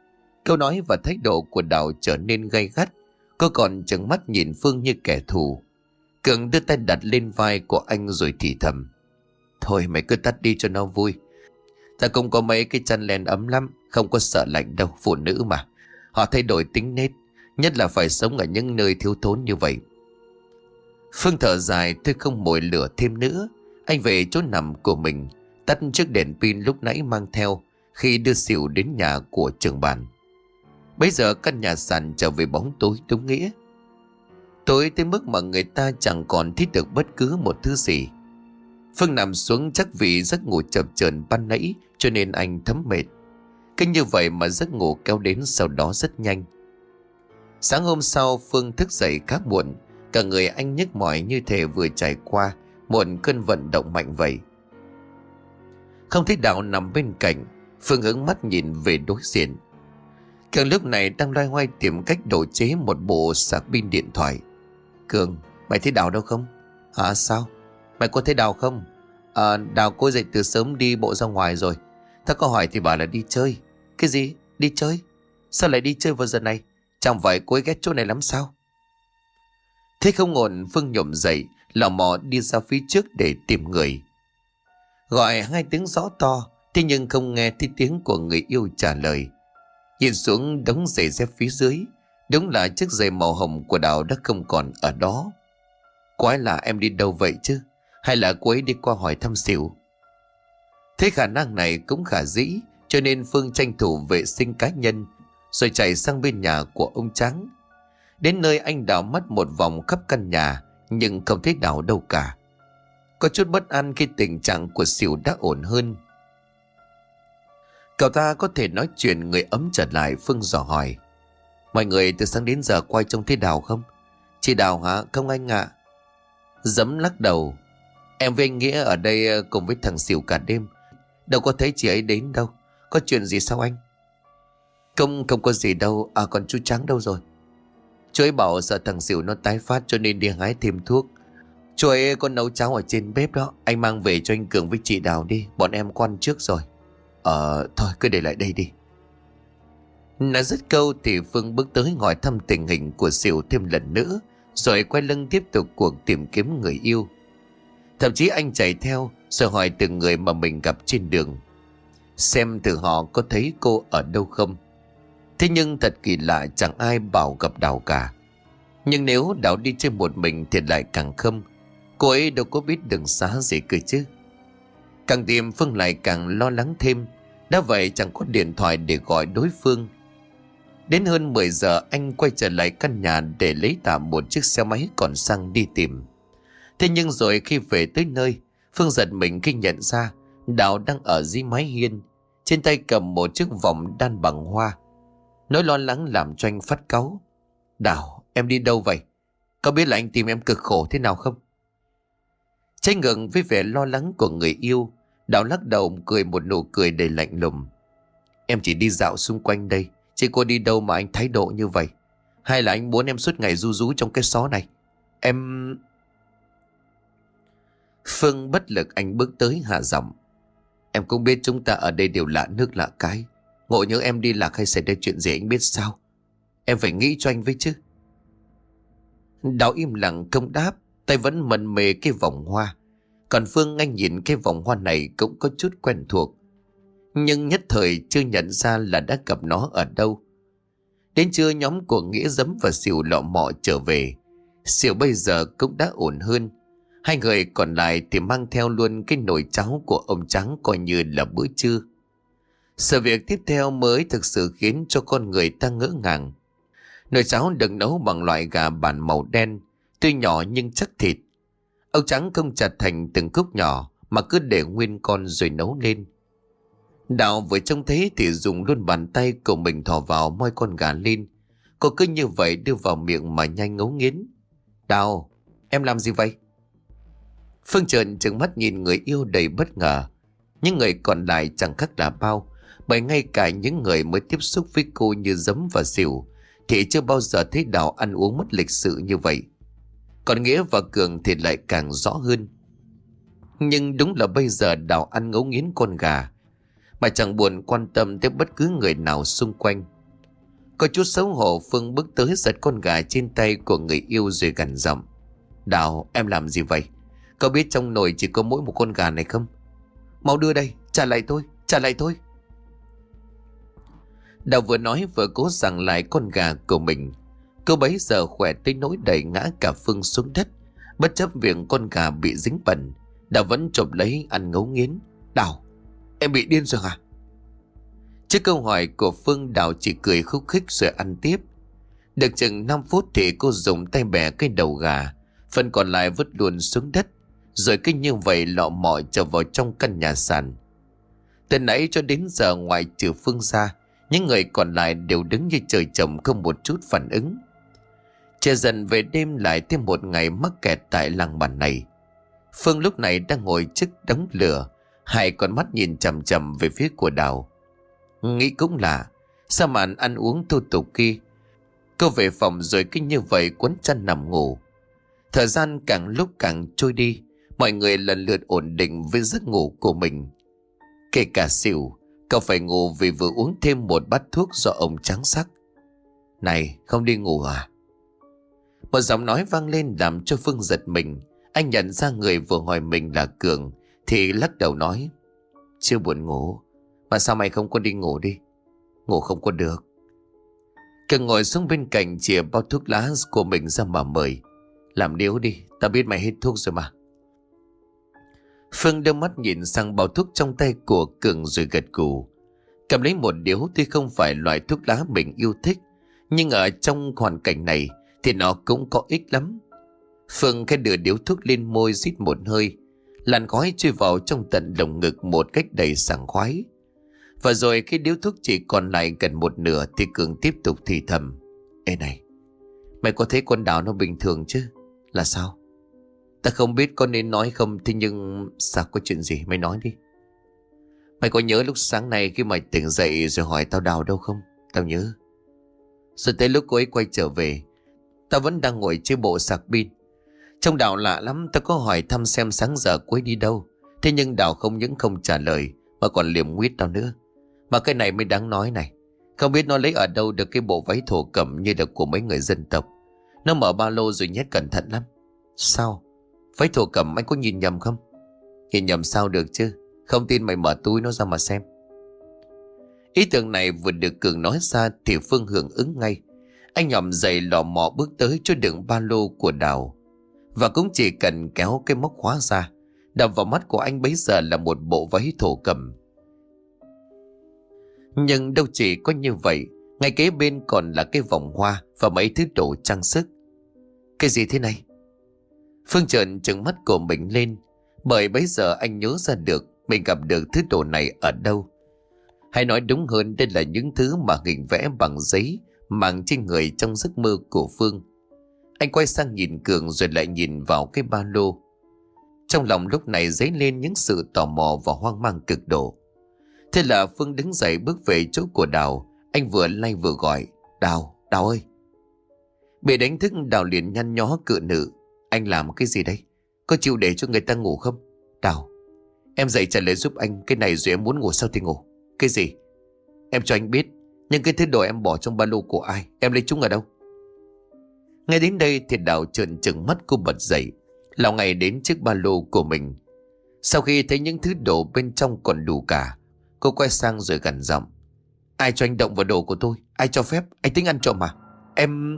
Câu nói và thái độ của Đào trở nên gay gắt. Cô còn trừng mắt nhìn Phương như kẻ thù. Cường đưa tay đặt lên vai của anh rồi thì thầm: Thôi mày cứ tắt đi cho nó vui. Ta cũng có mấy cái chăn len ấm lắm, không có sợ lạnh đâu, phụ nữ mà. Họ thay đổi tính nết, nhất là phải sống ở những nơi thiếu thốn như vậy. Phương thở dài, tôi không mồi lửa thêm nữa. Anh về chỗ nằm của mình, tắt chiếc đèn pin lúc nãy mang theo khi đưa Sỉu đến nhà của trưởng bản. Bây giờ căn nhà sàn trở về bóng tối đúng nghĩa. Tối tới mức mà người ta chẳng còn thích được bất cứ một thứ gì. Phương nằm xuống chắc vì giấc ngủ chập chờn ban nãy cho nên anh thấm mệt. Cứ như vậy mà giấc ngủ kéo đến sau đó rất nhanh. Sáng hôm sau Phương thức dậy khá muộn. Cả người anh nhức mỏi như thể vừa trải qua một cơn vận động mạnh vậy. Không thấy Đào nằm bên cạnh, Phương hướng mắt nhìn về đối diện. Cường lúc này đang loay hoay tìm cách độ chế một bộ sạc pin điện thoại. Cường, mày thấy Đào đâu không? Hả sao? Mày có thấy Đào không? À, Đào cô dậy từ sớm đi bộ ra ngoài rồi. Ta có hỏi thì bảo là đi chơi. Cái gì? Đi chơi? Sao lại đi chơi vào giờ này? Chẳng phải cô ấy ghét chỗ này lắm sao? Thế không ổn, Phương nhổm dậy, lò mò đi ra phía trước để tìm người. Gọi hai tiếng rõ to, thế nhưng không nghe thấy tiếng của người yêu trả lời. Nhìn xuống đống giày dép phía dưới, đúng là chiếc giày màu hồng của Đào đã không còn ở đó. Quái là em đi đâu vậy chứ? Hay là cô ấy đi qua hỏi thăm Sỉu? Thế khả năng này cũng khả dĩ, cho nên Phương tranh thủ vệ sinh cá nhân rồi chạy sang bên nhà của ông Tráng. Đến nơi anh đảo mắt một vòng khắp căn nhà nhưng không thấy Đào đâu cả. Có chút bất an khi tình trạng của Sỉu đã ổn hơn. Cậu ta có thể nói chuyện người ấm trở lại. Phương dò hỏi: Mọi người từ sáng đến giờ quay trông thấy Đào không? Chị Đào hả? Không anh ạ. Dẫm lắc đầu: Em với anh Nghĩa ở đây cùng với thằng Sỉu cả đêm, đâu có thấy chị ấy đến đâu. Có chuyện gì sao anh? Không, không có gì đâu. À còn chú Tráng đâu rồi? Chú ấy bảo sợ thằng Sỉu nó tái phát cho nên đi hái thêm thuốc. Chú ấy có nấu cháo ở trên bếp đó. Anh mang về cho anh Cường với chị Đào đi, bọn em có ăn trước rồi. Ờ thôi cứ để lại đây đi. Nói dứt câu thì Phương bước tới hỏi thăm tình hình của Sỉu thêm lần nữa, rồi quay lưng tiếp tục cuộc tìm kiếm người yêu. Thậm chí anh chạy theo rồi hỏi từng người mà mình gặp trên đường, xem từ họ có thấy cô ở đâu không. Thế nhưng thật kỳ lạ, chẳng ai bảo gặp Đào cả. Nhưng nếu Đào đi chơi một mình thì lại càng không. Cô ấy đâu có biết đường xá gì cơ chứ. Càng tìm Phương lại càng lo lắng thêm. Đã vậy chẳng có điện thoại để gọi đối phương. Đến hơn mười giờ anh quay trở lại căn nhà để lấy tạm một chiếc xe máy còn xăng đi tìm. Thế nhưng rồi khi về tới nơi, Phương giật mình khi nhận ra Đào đang ở dưới mái hiên, trên tay cầm một chiếc vòng đan bằng hoa. Nỗi lo lắng làm cho anh phát cáu: Đào, em đi đâu vậy? Có biết là anh tìm em cực khổ thế nào không? Trái ngược với vẻ lo lắng của người yêu, Đào lắc đầu cười một nụ cười đầy lạnh lùng: Em chỉ đi dạo xung quanh đây, chứ cô đi đâu mà anh thái độ như vậy? Hay là anh muốn em suốt ngày ru rú trong cái xó này? Em... Phương bất lực, anh bước tới hạ giọng: Em cũng biết chúng ta ở đây đều lạ nước lạ cái. Ngộ nhớ em đi lạc hay xảy ra chuyện gì anh biết sao? Em phải nghĩ cho anh với chứ. Đào im lặng không đáp, tay vẫn mân mê cái vòng hoa. Còn Phương, anh nhìn cái vòng hoa này cũng có chút quen thuộc, nhưng nhất thời chưa nhận ra là đã gặp nó ở đâu. Đến trưa nhóm của Nghĩa Dấm và Sỉu lọ mọ trở về. Sỉu bây giờ cũng đã ổn hơn. Hai người còn lại thì mang theo luôn cái nồi cháo của ông Tráng coi như là bữa trưa. Sự việc tiếp theo mới thực sự khiến cho con người ta ngỡ ngàng. Nồi cháo được nấu bằng loại gà bản màu đen, tuy nhỏ nhưng chắc thịt. Ông Tráng không chặt thành từng khúc nhỏ mà cứ để nguyên con rồi nấu lên. Đào vừa trông thấy thì dùng luôn bàn tay của mình thò vào moi con gà lên. Cô cứ như vậy đưa vào miệng mà nhanh ngấu nghiến. Đào, em làm gì vậy? Phương trợn trừng mắt nhìn người yêu đầy bất ngờ. Những người còn lại chẳng khác là bao, bởi ngay cả những người mới tiếp xúc với cô như Dấm và Sỉu thì chưa bao giờ thấy Đào ăn uống mất lịch sự như vậy. Còn Nghĩa và Cường thì lại càng rõ hơn. Nhưng đúng là bây giờ Đào ăn ngấu nghiến con gà mà chẳng buồn quan tâm tới bất cứ người nào xung quanh. Có chút xấu hổ, Phương bước tới giật con gà trên tay của người yêu rồi gằn giọng: Đào, em làm gì vậy? Có biết trong nồi chỉ có mỗi một con gà này không? Mau đưa đây, trả lại tôi, trả lại tôi. Đào vừa nói vừa cố giằng lại con gà của mình. Cô bấy giờ khỏe tới nỗi đẩy ngã cả Phương xuống đất. Bất chấp việc con gà bị dính bẩn, Đào vẫn chộp lấy ăn ngấu nghiến. Đào, em bị điên rồi hả? Trước câu hỏi của Phương, Đào chỉ cười khúc khích rồi ăn tiếp. Được chừng năm phút thì cô dùng tay bẻ cái đầu gà, phần còn lại vứt luôn xuống đất, rồi cứ như vậy lọ mọ trở vào trong căn nhà sàn. Từ nãy cho đến giờ, ngoài trừ Phương ra, những người còn lại đều đứng như trời trồng, không một chút phản ứng. Trời dần về đêm, lại thêm một ngày mắc kẹt tại làng bản này. Phương lúc này đang ngồi trước đống lửa, hai con mắt nhìn chằm chằm về phía của Đào. Nghĩ cũng lạ, sao màn ăn uống thô tục kia, cô về phòng rồi cứ như vậy quấn chăn nằm ngủ. Thời gian càng lúc càng trôi đi, mọi người lần lượt ổn định với giấc ngủ của mình. Kể cả Sỉu, cậu phải ngủ vì vừa uống thêm một bát thuốc do ông trắng sắc. Này, không đi ngủ à? Một giọng nói vang lên làm cho Phương giật mình. Anh nhận ra người vừa hỏi mình là Cường thì lắc đầu nói: Chưa buồn ngủ. Mà sao mày không có đi ngủ đi? Ngủ không có được. Cường ngồi xuống bên cạnh, chìa bao thuốc lá của mình ra mà mời: Làm điếu đi, tao biết mày hết thuốc rồi mà. Phương đưa mắt nhìn sang bao thuốc trong tay của Cường rồi gật gù. Cầm lấy một điếu, tuy không phải loại thuốc lá mình yêu thích, nhưng ở trong hoàn cảnh này thì nó cũng có ích lắm. Phương khẽ đưa điếu thuốc lên môi, rít một hơi, làn khói chui vào trong tận lồng ngực một cách đầy sảng khoái. Và rồi khi điếu thuốc chỉ còn lại gần một nửa thì Cường tiếp tục thì thầm: Ê này, mày có thấy con Đào nó bình thường chứ? Là sao? Ta không biết con nên nói không, thế nhưng sao, có chuyện gì mày nói đi. Mày có nhớ lúc sáng nay khi mày tỉnh dậy rồi hỏi tao Đào đâu không? Tao nhớ. Rồi tới lúc cô ấy quay trở về, tao vẫn đang ngồi chơi bộ sạc pin. Trông Đào lạ lắm, tao có hỏi thăm xem sáng giờ cô ấy đi đâu. Thế nhưng Đào không những không trả lời mà còn liềm nguyết tao nữa. Mà cái này mới đáng nói này, không biết nó lấy ở đâu được cái bộ váy thổ cẩm như được của mấy người dân tộc. Nó mở ba lô rồi nhét cẩn thận lắm. Sao? Váy thổ cẩm anh có nhìn nhầm không? Nhìn nhầm sao được chứ? Không tin mày mở túi nó ra mà xem. Ý tưởng này vừa được Cường nói ra thì Phương hưởng ứng ngay. Anh nhòm giày lò mò bước tới chỗ đựng ba lô của Đào, và cũng chỉ cần kéo cái móc khóa ra, đập vào mắt của anh bấy giờ là một bộ váy thổ cẩm. Nhưng đâu chỉ có như vậy, ngay kế bên còn là cái vòng hoa và mấy thứ đồ trang sức. Cái gì thế này? Phương trợn trừng mắt của mình lên, bởi bấy giờ anh nhớ ra được mình gặp được thứ đồ này ở đâu. Hay nói đúng hơn, đây là những thứ mà hình vẽ bằng giấy mang trên người trong giấc mơ của Phương. Anh quay sang nhìn Cường rồi lại nhìn vào cái ba lô. Trong lòng lúc này dấy lên những sự tò mò và hoang mang cực độ. Thế là Phương đứng dậy bước về chỗ của Đào. Anh vừa lay vừa gọi: Đào, Đào ơi. Bị đánh thức, Đào liền nhăn nhó cự nữ: Anh làm cái gì đấy? Có chịu để cho người ta ngủ không? Đào, em dậy trả lời giúp anh. Cái này rồi em muốn ngủ sao thì ngủ. Cái gì? Em cho anh biết, nhưng cái thứ đồ em bỏ trong ba lô của ai? Em lấy chúng ở đâu? Ngay đến đây thì Đào trợn trừng mắt, cô bật dậy, lao ngay đến chiếc ba lô của mình. Sau khi thấy những thứ đồ bên trong còn đủ cả, cô quay sang rồi gằn giọng: Ai cho anh động vào đồ của tôi? Ai cho phép? Anh tính ăn trộm à? Em...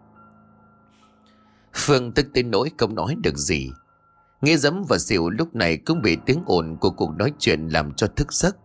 Phương tức tới nỗi không nói được gì. Nghĩa Dẫm và Sỉu lúc này cũng bị tiếng ồn của cuộc nói chuyện làm cho thức giấc.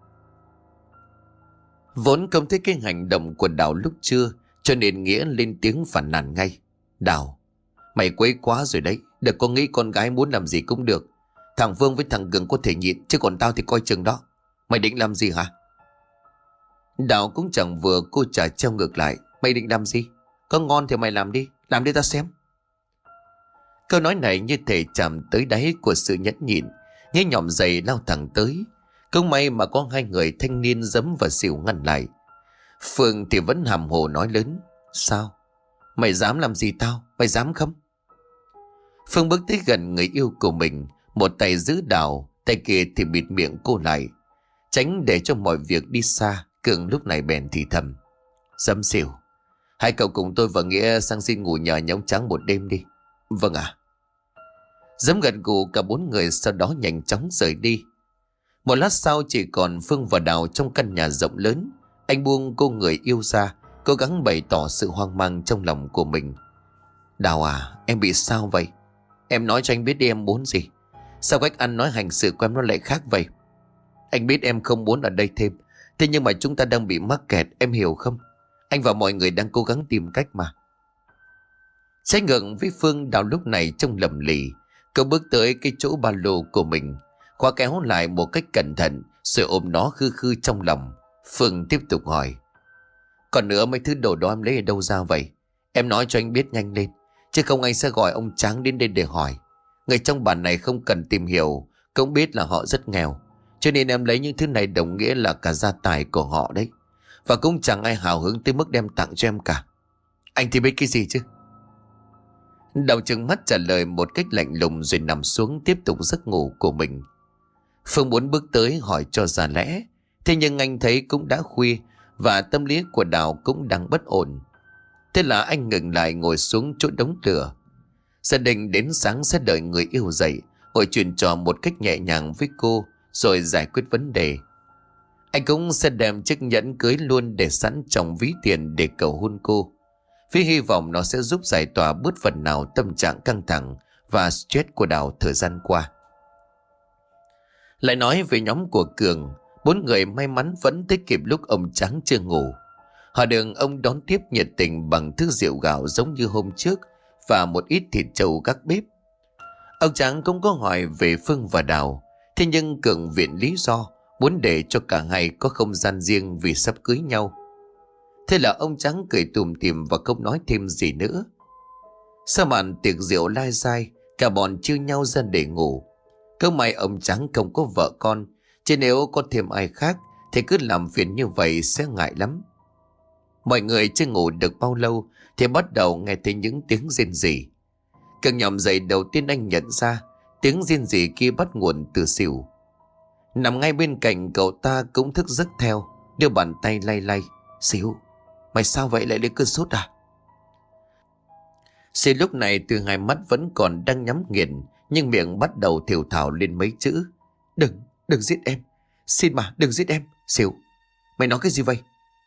Vốn không thấy cái hành động của Đào lúc trưa, cho nên Nghĩa lên tiếng phản nàn ngay: Đào, mày quấy quá rồi đấy. Đừng có nghĩ con gái muốn làm gì cũng được. Thằng Vương với thằng Cường có thể nhịn, chứ còn tao thì coi chừng đó. Mày định làm gì hả? Đào cũng chẳng vừa, cô trả treo ngược lại: Mày định làm gì? Có ngon thì mày làm đi, làm đi ta xem. Câu nói này như thể chạm tới đáy của sự nhẫn nhịn. Nghĩa nhỏm giày lao thẳng tới. Không may mà có hai người thanh niên Dẫm và Sỉu ngăn lại. Phương thì vẫn hàm hồ nói lớn: Sao? Mày dám làm gì tao? Mày dám không? Phương bước tới gần người yêu của mình, một tay giữ Đào, tay kia thì bịt miệng cô lại, tránh để cho mọi việc đi xa. Cường lúc này bèn thì thầm: Dẫm, Sỉu, Hai cậu cùng tôi và Nghĩa sang xin ngủ nhờ nhà ông Tráng một đêm đi. Vâng ạ. Giấm gật gù, cả bốn người sau đó nhanh chóng rời đi. Một lát sau chỉ còn Phương và Đào trong căn nhà rộng lớn. Anh buông cô người yêu ra, cố gắng bày tỏ sự hoang mang trong lòng của mình. Đào à, em bị sao vậy? Em nói cho anh biết đi, em muốn gì? Sao cách ăn nói hành xử của em nó lại khác vậy? Anh biết em không muốn ở đây thêm, thế nhưng mà chúng ta đang bị mắc kẹt, em hiểu không? Anh và mọi người đang cố gắng tìm cách mà. Trái ngược với Phương, Đào lúc này trông lầm lì. Cậu bước tới cái chỗ ba lô của mình, khóa kéo lại một cách cẩn thận, rồi ôm nó khư khư trong lòng. Phương tiếp tục hỏi: Còn nữa, mấy thứ đồ đó em lấy ở đâu ra vậy? Em nói cho anh biết nhanh lên, chứ không anh sẽ gọi ông Tráng đến đây để hỏi. Người trong bản này không cần tìm hiểu, cũng biết là họ rất nghèo, cho nên em lấy những thứ này đồng nghĩa là cả gia tài của họ đấy. Và cũng chẳng ai hào hứng tới mức đem tặng cho em cả. Anh thì biết cái gì chứ? Đào trừng mắt trả lời một cách lạnh lùng, rồi nằm xuống tiếp tục giấc ngủ của mình. Phương muốn bước tới hỏi cho ra lẽ, thế nhưng anh thấy cũng đã khuya và tâm lý của Đào cũng đang bất ổn. Thế là anh ngừng lại, ngồi xuống chỗ đống lửa. Gia đình đến sáng sẽ đợi người yêu dậy, ngồi chuyện trò một cách nhẹ nhàng với cô, rồi giải quyết vấn đề. Anh cũng sẽ đem chiếc nhẫn cưới luôn để sẵn trong ví tiền để cầu hôn cô, vì hy vọng nó sẽ giúp giải tỏa bớt phần nào tâm trạng căng thẳng và stress của Đào thời gian qua. Lại nói về nhóm của Cường, bốn người may mắn vẫn tới kịp lúc ông Tráng chưa ngủ. Họ được ông đón tiếp nhiệt tình bằng thứ rượu gạo giống như hôm trước và một ít thịt trâu các bếp. Ông Tráng cũng có hỏi về Phương và Đào, thế nhưng Cường viện lý do muốn để cho cả hai có không gian riêng vì sắp cưới nhau. Thế là ông Tráng cười tủm tỉm và không nói thêm gì nữa. Sau màn tiệc rượu lai dai, cả bọn chia nhau ra để ngủ. Cơ may ông Tráng không có vợ con, chứ nếu có thêm ai khác thì cứ làm phiền như vậy sẽ ngại lắm. Mọi người chưa ngủ được bao lâu thì bắt đầu nghe thấy những tiếng rên rỉ. Cường nhòm dậy đầu tiên anh nhận ra tiếng rên rỉ kia bắt nguồn từ Sỉu. Nằm ngay bên cạnh cậu ta cũng thức giấc theo, đưa bàn tay lay lay. Sỉu, mày sao vậy, lại lên cơn sốt à? Sỉu lúc này từ hai mắt vẫn còn đang nhắm nghiền, nhưng miệng bắt đầu thều thào lên mấy chữ. Đừng, đừng giết em, xin mà đừng giết em. Sỉu, mày nói cái gì vậy?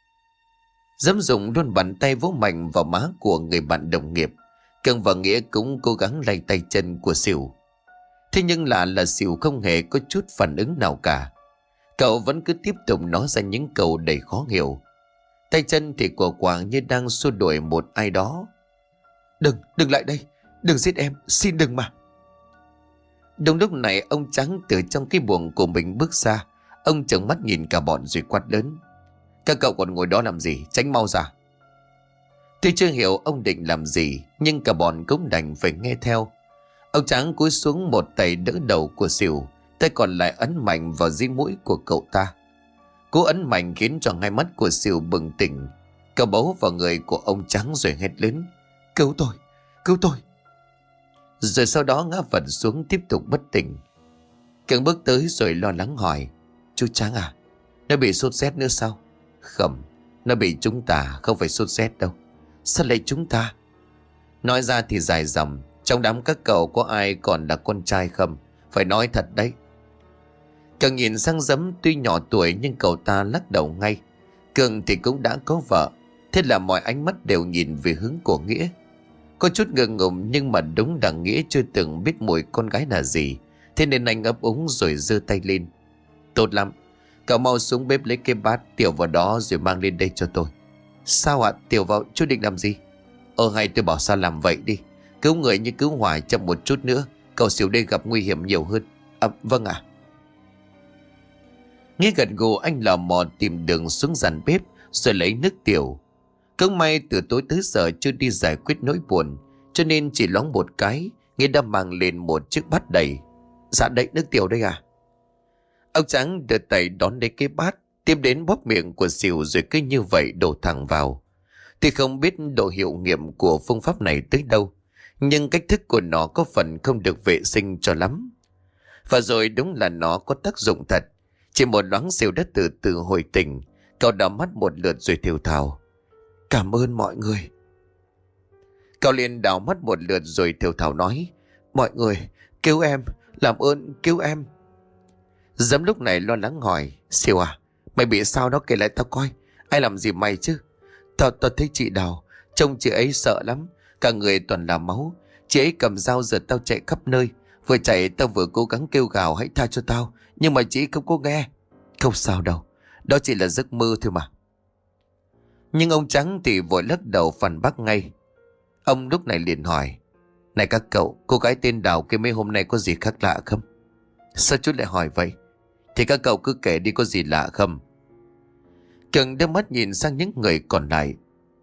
Dẫm Dụng luôn bàn tay vỗ mạnh vào má của người bạn đồng nghiệp. Cường và Nghĩa cũng cố gắng lay tay chân của Sỉu. Thế nhưng lạ là Sỉu không hề có chút phản ứng nào cả. Cậu vẫn cứ tiếp tục nói ra những câu đầy khó hiểu. Tay chân thì của quàng như đang xua đuổi một ai đó. Đừng, đừng lại đây, đừng giết em, xin đừng mà. Đúng lúc này ông Tráng từ trong cái buồng của mình bước ra. Ông trợn mắt nhìn cả bọn rồi quát lớn: Các cậu còn ngồi đó làm gì, tránh mau ra. Tuy chưa hiểu ông định làm gì, nhưng cả bọn cũng đành phải nghe theo. Ông Tráng cúi xuống, một tay đỡ đầu của Sỉu, tay còn lại ấn mạnh vào dưới mũi của cậu ta. Cú ấn mạnh khiến cho hai mắt của Sỉu bừng tỉnh. Cậu bấu vào người của ông Tráng rồi hét lớn: Cứu tôi, cứu tôi. Rồi sau đó ngã vật xuống tiếp tục bất tỉnh. Cường bước tới rồi lo lắng hỏi: Chú Tráng à, nó bị sốt rét nữa sao? Không, nó bị chúng ta, không phải sốt rét đâu. Sao lại chúng ta? Nói ra thì dài dòng, trong đám các cậu có ai còn là con trai không? Phải nói thật đấy. Cường nhìn sang Dấm, tuy nhỏ tuổi nhưng cậu ta lắc đầu ngay. Cường thì cũng đã có vợ, thế là mọi ánh mắt đều nhìn về hướng của Nghĩa. Có chút ngượng ngùng, nhưng mà đúng là Nghĩa chưa từng biết mùi con gái là gì, thế nên anh ấp úng rồi giơ tay lên. Tốt lắm, cậu mau xuống bếp lấy cái bát, tiểu vào đó rồi mang lên đây cho tôi. Sao ạ? Tiểu vào, chú định làm gì? Ờ hay tôi bảo sao làm vậy đi. Cứu người như cứu hỏa, chậm một chút nữa cậu Sỉu đây gặp nguy hiểm nhiều hơn. À vâng ạ. Nghĩa gật gù, anh lò mò tìm đường xuống dàn bếp rồi lấy nước tiểu. Không may từ tối tới giờ chưa đi giải quyết nỗi buồn, cho nên chỉ loáng một cái, Nghĩa đã mang lên một chiếc bát đầy. Dạ đây, nước tiểu đây à? Ông Tráng đưa tay đón lấy cái bát, tiếp đến bóp miệng của Sỉu rồi cứ như vậy đổ thẳng vào. Thì không biết độ hiệu nghiệm của phương pháp này tới đâu, nhưng cách thức của nó có phần không được vệ sinh cho lắm. Và rồi đúng là nó có tác dụng thật. Chỉ một loáng Sỉu đã từ từ hồi tỉnh. Cậu đảo mắt một lượt rồi thều thào: Cảm ơn mọi người. Cao Liên đảo mắt một lượt rồi thều thào nói: Mọi người, cứu em, làm ơn cứu em. Giám lúc này lo lắng hỏi: Siêu à, mày bị sao đó, kể lại tao coi. Ai làm gì mày chứ? Tao tao thấy chị Đào, trông chị ấy sợ lắm, cả người toàn là máu. Chị ấy cầm dao giật tao chạy khắp nơi. Vừa chạy tao vừa cố gắng kêu gào hãy tha cho tao, nhưng mà chị không có nghe. Không sao đâu, đó chỉ là giấc mơ thôi mà. Nhưng ông Trắng thì vội lắc đầu phản bác ngay. Ông lúc này liền hỏi: Này các cậu, cô gái tên Đào kia mấy hôm nay có gì khác lạ không? Sao chú lại hỏi vậy? Thì các cậu cứ kể đi, có gì lạ không? Cường đưa mắt nhìn sang những người còn lại.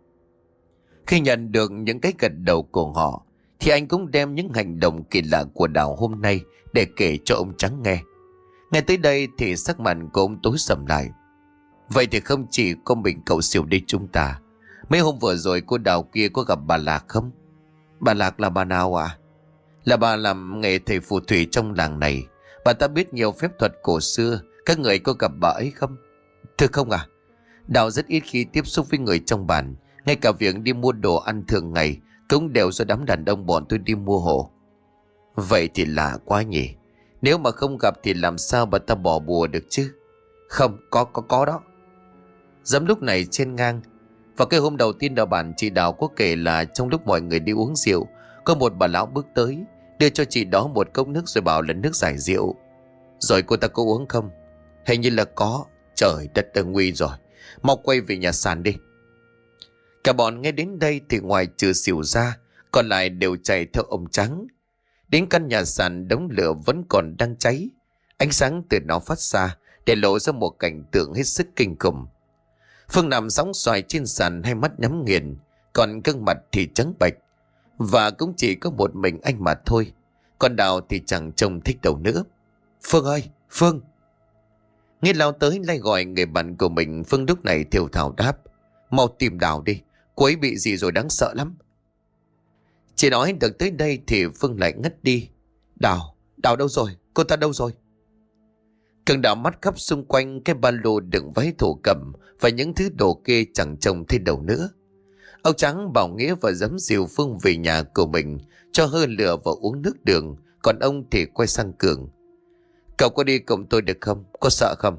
Khi nhận được những cái gật đầu của họ, thì anh cũng đem những hành động kỳ lạ của Đào hôm nay để kể cho ông Trắng nghe. Nghe tới đây thì sắc mặt của ông tối sầm lại. Vậy thì không chỉ có mình cậu Xỉu đây chúng ta. Mấy hôm vừa rồi cô Đào kia có gặp bà Lạc không? Bà Lạc là bà nào ạ? À? Là bà làm nghề thầy phù thủy trong làng này. Bà ta biết nhiều phép thuật cổ xưa. Các người có gặp bà ấy không? Thưa không à? Đào rất ít khi tiếp xúc với người trong bản. Ngay cả việc đi mua đồ ăn thường ngày cũng đều do đám đàn ông bọn tôi đi mua hộ. Vậy thì lạ quá nhỉ. Nếu mà không gặp thì làm sao bà ta bỏ bùa được chứ? Không, có có có đó. Giám lúc này trên ngang. Vào cái hôm đầu tiên đào bản, chị Đào có kể là trong lúc mọi người đi uống rượu, có một bà lão bước tới, đưa cho chị đó một cốc nước rồi bảo là nước giải rượu. Rồi cô ta có uống không? Hình như là có. Trời đất ơi, nguy rồi. Mau quay về nhà sàn đi. Cả bọn nghe đến đây thì ngoài trừ Xỉu ra, còn lại đều chạy theo ông Trắng. Đến căn nhà sàn, đống lửa vẫn còn đang cháy. Ánh sáng từ nó phát ra để lộ ra một cảnh tượng hết sức kinh khủng. Phương nằm sóng xoài trên sàn, hai mắt nhắm nghiền, còn gương mặt thì trắng bệch. Và cũng chỉ có một mình anh mà thôi. Còn Đào thì chẳng trông thích đâu nữa. Phương ơi, Phương! Nghe lao tới lay gọi người bạn của mình, Phương lúc này thều thào đáp: Mau tìm Đào đi, cô ấy bị gì rồi, đáng sợ lắm. Chỉ nói được tới đây thì Phương lại ngất đi. Đào, Đào đâu rồi? Cô ta đâu rồi? Cường đảo mắt khắp xung quanh cái ba lô đựng váy thổ cẩm và những thứ đồ kia chẳng trông thấy đâu nữa. Ông Trắng bảo Nghĩa và giấm dìu Phương về nhà của mình, cho hơi lửa và uống nước đường, còn ông thì quay sang Cường: Cậu có đi cùng tôi được không? Có sợ không?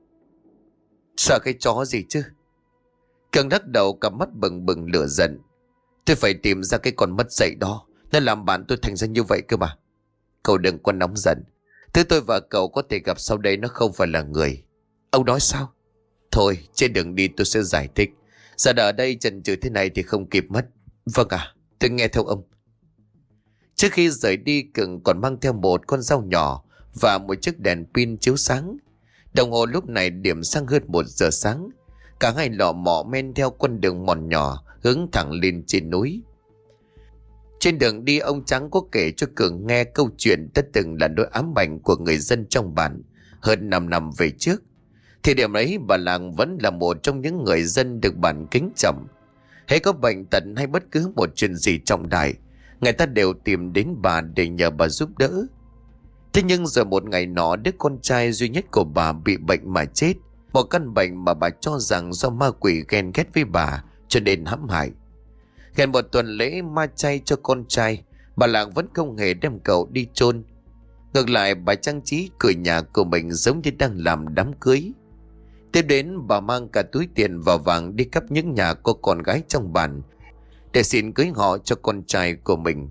Sợ cái chó gì chứ? Cường đắc đầu, cả mắt bừng bừng lửa giận. Tôi phải tìm ra cái con mất dạy đó. Nó làm bạn tôi thành ra như vậy cơ mà. Cậu đừng có nóng giận. Thứ tôi và cậu có thể gặp sau đây nó không phải là người. Ông nói sao? Thôi, trên đường đi tôi sẽ giải thích. Giờ ở đây chần chừ thế này thì không kịp mất. Vâng à, tôi nghe theo ông. Trước khi rời đi, Cường còn mang theo một con dao nhỏ và một chiếc đèn pin chiếu sáng. Đồng hồ lúc này điểm sang hơn một giờ sáng. Cả hai lọ mọ men theo con đường mòn nhỏ hướng thẳng lên trên núi. Trên đường đi, ông Trắng có kể cho Cường nghe câu chuyện đã từng là nỗi ám ảnh của người dân trong bản hơn năm năm về trước. Thì điểm ấy bà làng vẫn là một trong những người dân được bản kính trọng. Hễ có bệnh tật hay bất cứ một chuyện gì trọng đại, người ta đều tìm đến bà để nhờ bà giúp đỡ. Thế nhưng rồi một ngày nọ, đứa con trai duy nhất của bà bị bệnh mà chết. Một căn bệnh mà bà cho rằng do ma quỷ ghen ghét với bà cho nên hãm hại. Gần một tuần lễ ma chay cho con trai, bà làng vẫn không hề đem cậu đi chôn. Ngược lại, bà trang trí cửa nhà của mình giống như đang làm đám cưới. Tiếp đến, bà mang cả túi tiền và vàng đi khắp những nhà có con gái trong bản để xin cưới họ cho con trai của mình.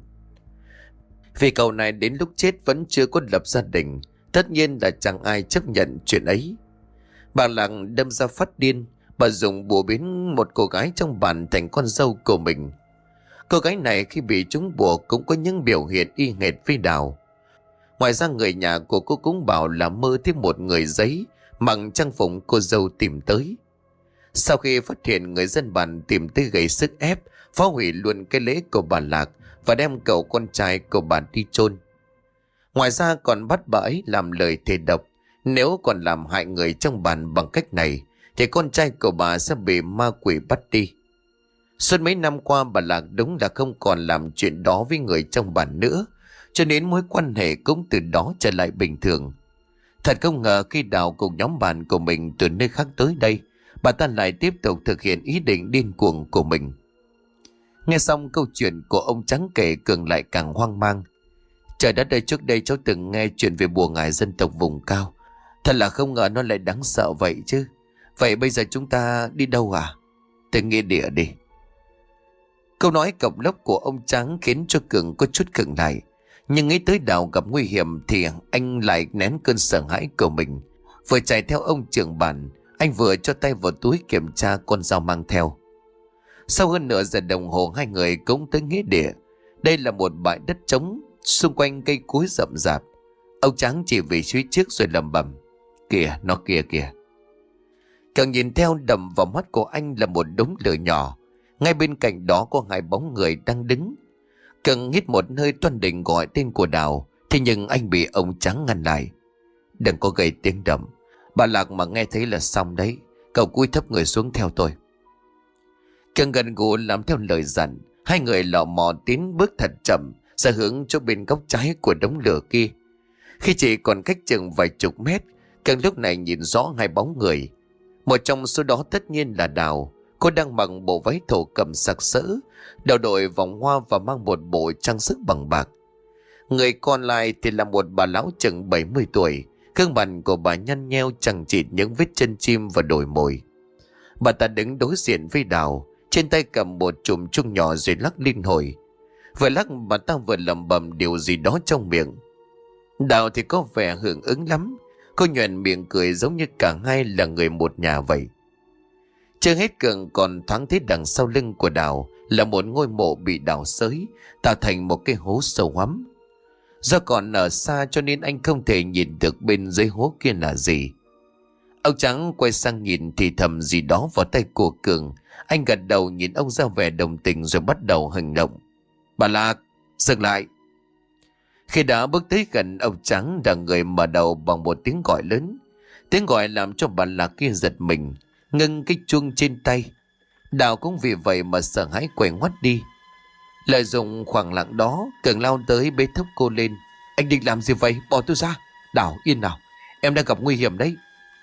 Vì cậu này đến lúc chết vẫn chưa có lập gia đình, tất nhiên là chẳng ai chấp nhận chuyện ấy. Bà làng đâm ra phát điên. Bà dùng bùa biến một cô gái trong bản thành con dâu của mình. Cô gái này khi bị trúng bùa cũng có những biểu hiện y hệt với Đào. Ngoài ra, người nhà của cô cũng bảo là mơ thấy một người giấy mặc trang phục cô dâu tìm tới. Sau khi phát hiện, người dân bản tìm tới gây sức ép, phá hủy luôn cái lễ của bà Lạc và đem cậu con trai của bà đi chôn. Ngoài ra còn bắt bà ấy làm lời thề độc, nếu còn làm hại người trong bản bằng cách này thì con trai của bà sẽ bị ma quỷ bắt đi. Suốt mấy năm qua, bà Lạc đúng là không còn làm chuyện đó với người trong bản nữa, cho nên mối quan hệ cũng từ đó trở lại bình thường. Thật không ngờ khi Đào cùng nhóm bạn của mình từ nơi khác tới đây bà ta lại tiếp tục thực hiện ý định điên cuồng của mình. Nghe xong câu chuyện của ông Trắng kể, Cường lại càng hoang mang. Trời đất ơi, trước đây cháu từng nghe chuyện về bùa ngải dân tộc vùng cao. Thật là không ngờ nó lại đáng sợ vậy chứ. Vậy bây giờ chúng ta đi đâu à? Tới nghĩa địa đi. Câu nói cộc lốc của ông Trắng khiến cho Cường có chút khựng lại. Nhưng nghĩ tới Đào gặp nguy hiểm thì anh lại nén cơn sợ hãi của mình. Vừa chạy theo ông trưởng bản, anh vừa cho tay vào túi kiểm tra con dao mang theo. Sau hơn nửa giờ đồng hồ, hai người cũng tới nghĩa địa. Đây là một bãi đất trống, xung quanh cây cối rậm rạp. Ông Trắng chỉ về phía trước rồi lẩm bẩm: Kìa, nó kìa kìa. Càng nhìn theo, đầm vào mắt của anh là một đống lửa nhỏ. Ngay bên cạnh đó có hai bóng người đang đứng. Càng hít một hơi toan định gọi tên của Đào, thế nhưng anh bị ông Trắng ngăn lại. Đừng có gây tiếng động, bà Lạc mà nghe thấy là xong đấy. Cậu cúi thấp người xuống theo tôi. Càng gần gũi làm theo lời dặn, hai người lọ mò tiến bước thật chậm ra hướng chỗ bên góc trái của đống lửa kia. Khi chỉ còn cách chừng vài chục mét, Càng lúc này nhìn rõ hai bóng người. Một trong số đó tất nhiên là Đào. Cô đang mặc bộ váy thổ cẩm sặc sỡ, đầu đội vòng hoa và mang một bộ trang sức bằng bạc. Người còn lại thì là một bà lão chừng bảy mươi tuổi. Gương mặt của bà nhăn nheo chằng chịt những vết chân chim và đồi mồi. Bà ta đứng đối diện với Đào, trên tay cầm một chùm chuông nhỏ rồi lắc liên hồi. Vừa lắc bà ta vừa lẩm bẩm điều gì đó trong miệng. Đào thì có vẻ hưởng ứng lắm. Cô nhoẻn miệng cười giống như cả hai là người một nhà vậy. Chưa hết, Cường còn thoáng thấy đằng sau lưng của Đào là một ngôi mộ bị đào xới, tạo thành một cái hố sâu hoắm. Do còn ở xa cho nên anh không thể nhìn được bên dưới hố kia là gì. Ông Trắng quay sang nhìn thì thầm gì đó vào tay của Cường. Anh gật đầu nhìn ông ra vẻ đồng tình rồi bắt đầu hành động. Bà Lạc, dừng lại. Khi đã bước tới gần, ông Trắng là người mở đầu bằng một tiếng gọi lớn. Tiếng gọi làm cho bà Lạc kia giật mình, ngưng cái chuông trên tay. Đào cũng vì vậy mà sợ hãi quay ngoắt đi. Lợi dụng khoảng lặng đó, Cường lao tới bế thốc cô lên. Anh định làm gì vậy? Bỏ tôi ra. Đào, yên nào, em đang gặp nguy hiểm đấy.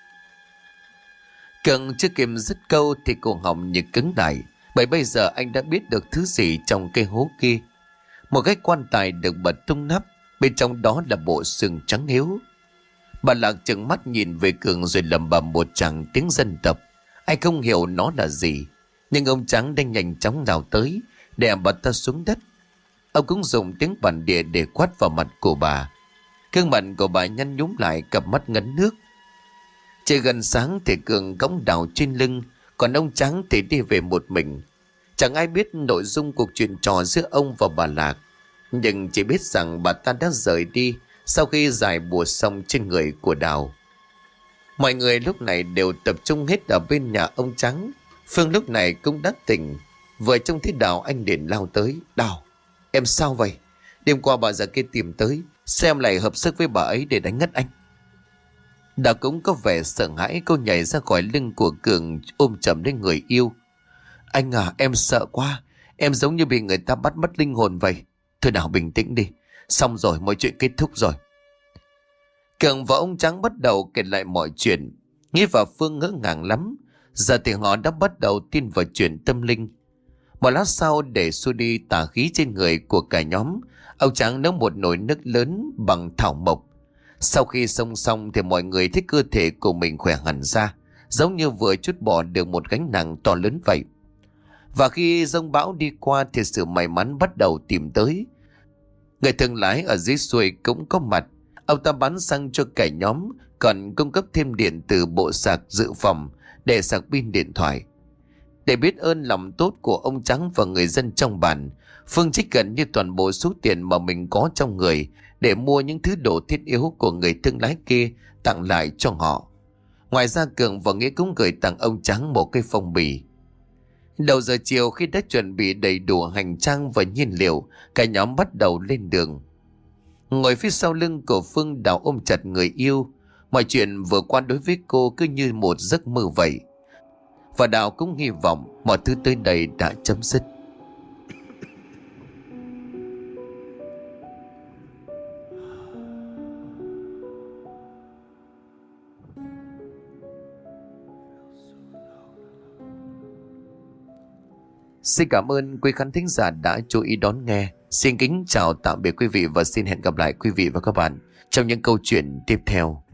Cường chưa kịp dứt câu thì cổ họng như cứng lại, bởi bây giờ anh đã biết được thứ gì trong cây hố kia. Một cái quan tài được bật tung nắp, bên trong đó là bộ xương trắng hiếu. Bà Lạc trừng mắt nhìn về Cường rồi lẩm bẩm một tràng tiếng dân tộc. Anh không hiểu nó là gì, nhưng ông Trắng đang nhanh chóng nào tới, đè bà ta xuống đất. Ông cũng dùng tiếng bản địa để quát vào mặt của bà. Gương mặt của bà nhăn nhúm lại, cặp mắt ngấn nước. Trời gần sáng thì Cường cõng Đào trên lưng, còn ông Trắng thì đi về một mình. Chẳng ai biết nội dung cuộc chuyện trò giữa ông và bà Lạc, nhưng chỉ biết rằng bà ta đã rời đi sau khi giải bùa xong trên người của Đào. Mọi người lúc này đều tập trung hết ở bên nhà ông Trắng. Phương lúc này cũng đã tỉnh, vừa trông thấy Đào anh liền lao tới. Đào, em sao vậy? Đêm qua bà già kia tìm tới, xem lại hợp sức với bà ấy để đánh ngất anh. Đào cũng có vẻ sợ hãi, cô nhảy ra khỏi lưng của Cường ôm chầm lấy người yêu. Anh à, em sợ quá, em giống như bị người ta bắt mất linh hồn vậy. Thôi nào, bình tĩnh đi, xong rồi, mọi chuyện kết thúc rồi. Cường và ông Trắng bắt đầu kể lại mọi chuyện. Nghĩ và Phương ngỡ ngàng lắm. Giờ thì họ đã bắt đầu tin vào chuyện tâm linh. Một lát sau, để xua đi tà khí trên người của cả nhóm, ông Trắng nấu một nồi nước lớn bằng thảo mộc. Sau khi xông xong thì mọi người thấy cơ thể của mình khỏe hẳn ra, giống như vừa trút bỏ được một gánh nặng to lớn vậy. Và khi giông bão đi qua thì sự may mắn bắt đầu tìm tới. Người thương lái ở dưới xuôi cũng có mặt. Ông ta bán xăng cho cả nhóm, còn cung cấp thêm điện từ bộ sạc dự phòng để sạc pin điện thoại. Để biết ơn lòng tốt của ông Trắng và người dân trong bản, Phương trích gần như toàn bộ số tiền mà mình có trong người để mua những thứ đồ thiết yếu của người thương lái kia tặng lại cho họ. Ngoài ra, Cường và Nghĩa cũng gửi tặng ông Trắng một cây phong bì. Đầu giờ chiều, khi đã chuẩn bị đầy đủ hành trang và nhiên liệu, cả nhóm bắt đầu lên đường. Ngồi phía sau lưng của Phương, Đào ôm chặt người yêu. Mọi chuyện vừa qua đối với cô cứ như một giấc mơ vậy. Và Đào cũng hy vọng mọi thứ tới đây đã chấm dứt. Xin cảm ơn quý khán thính giả đã chú ý đón nghe. Xin kính chào tạm biệt quý vị và xin hẹn gặp lại quý vị và các bạn trong những câu chuyện tiếp theo.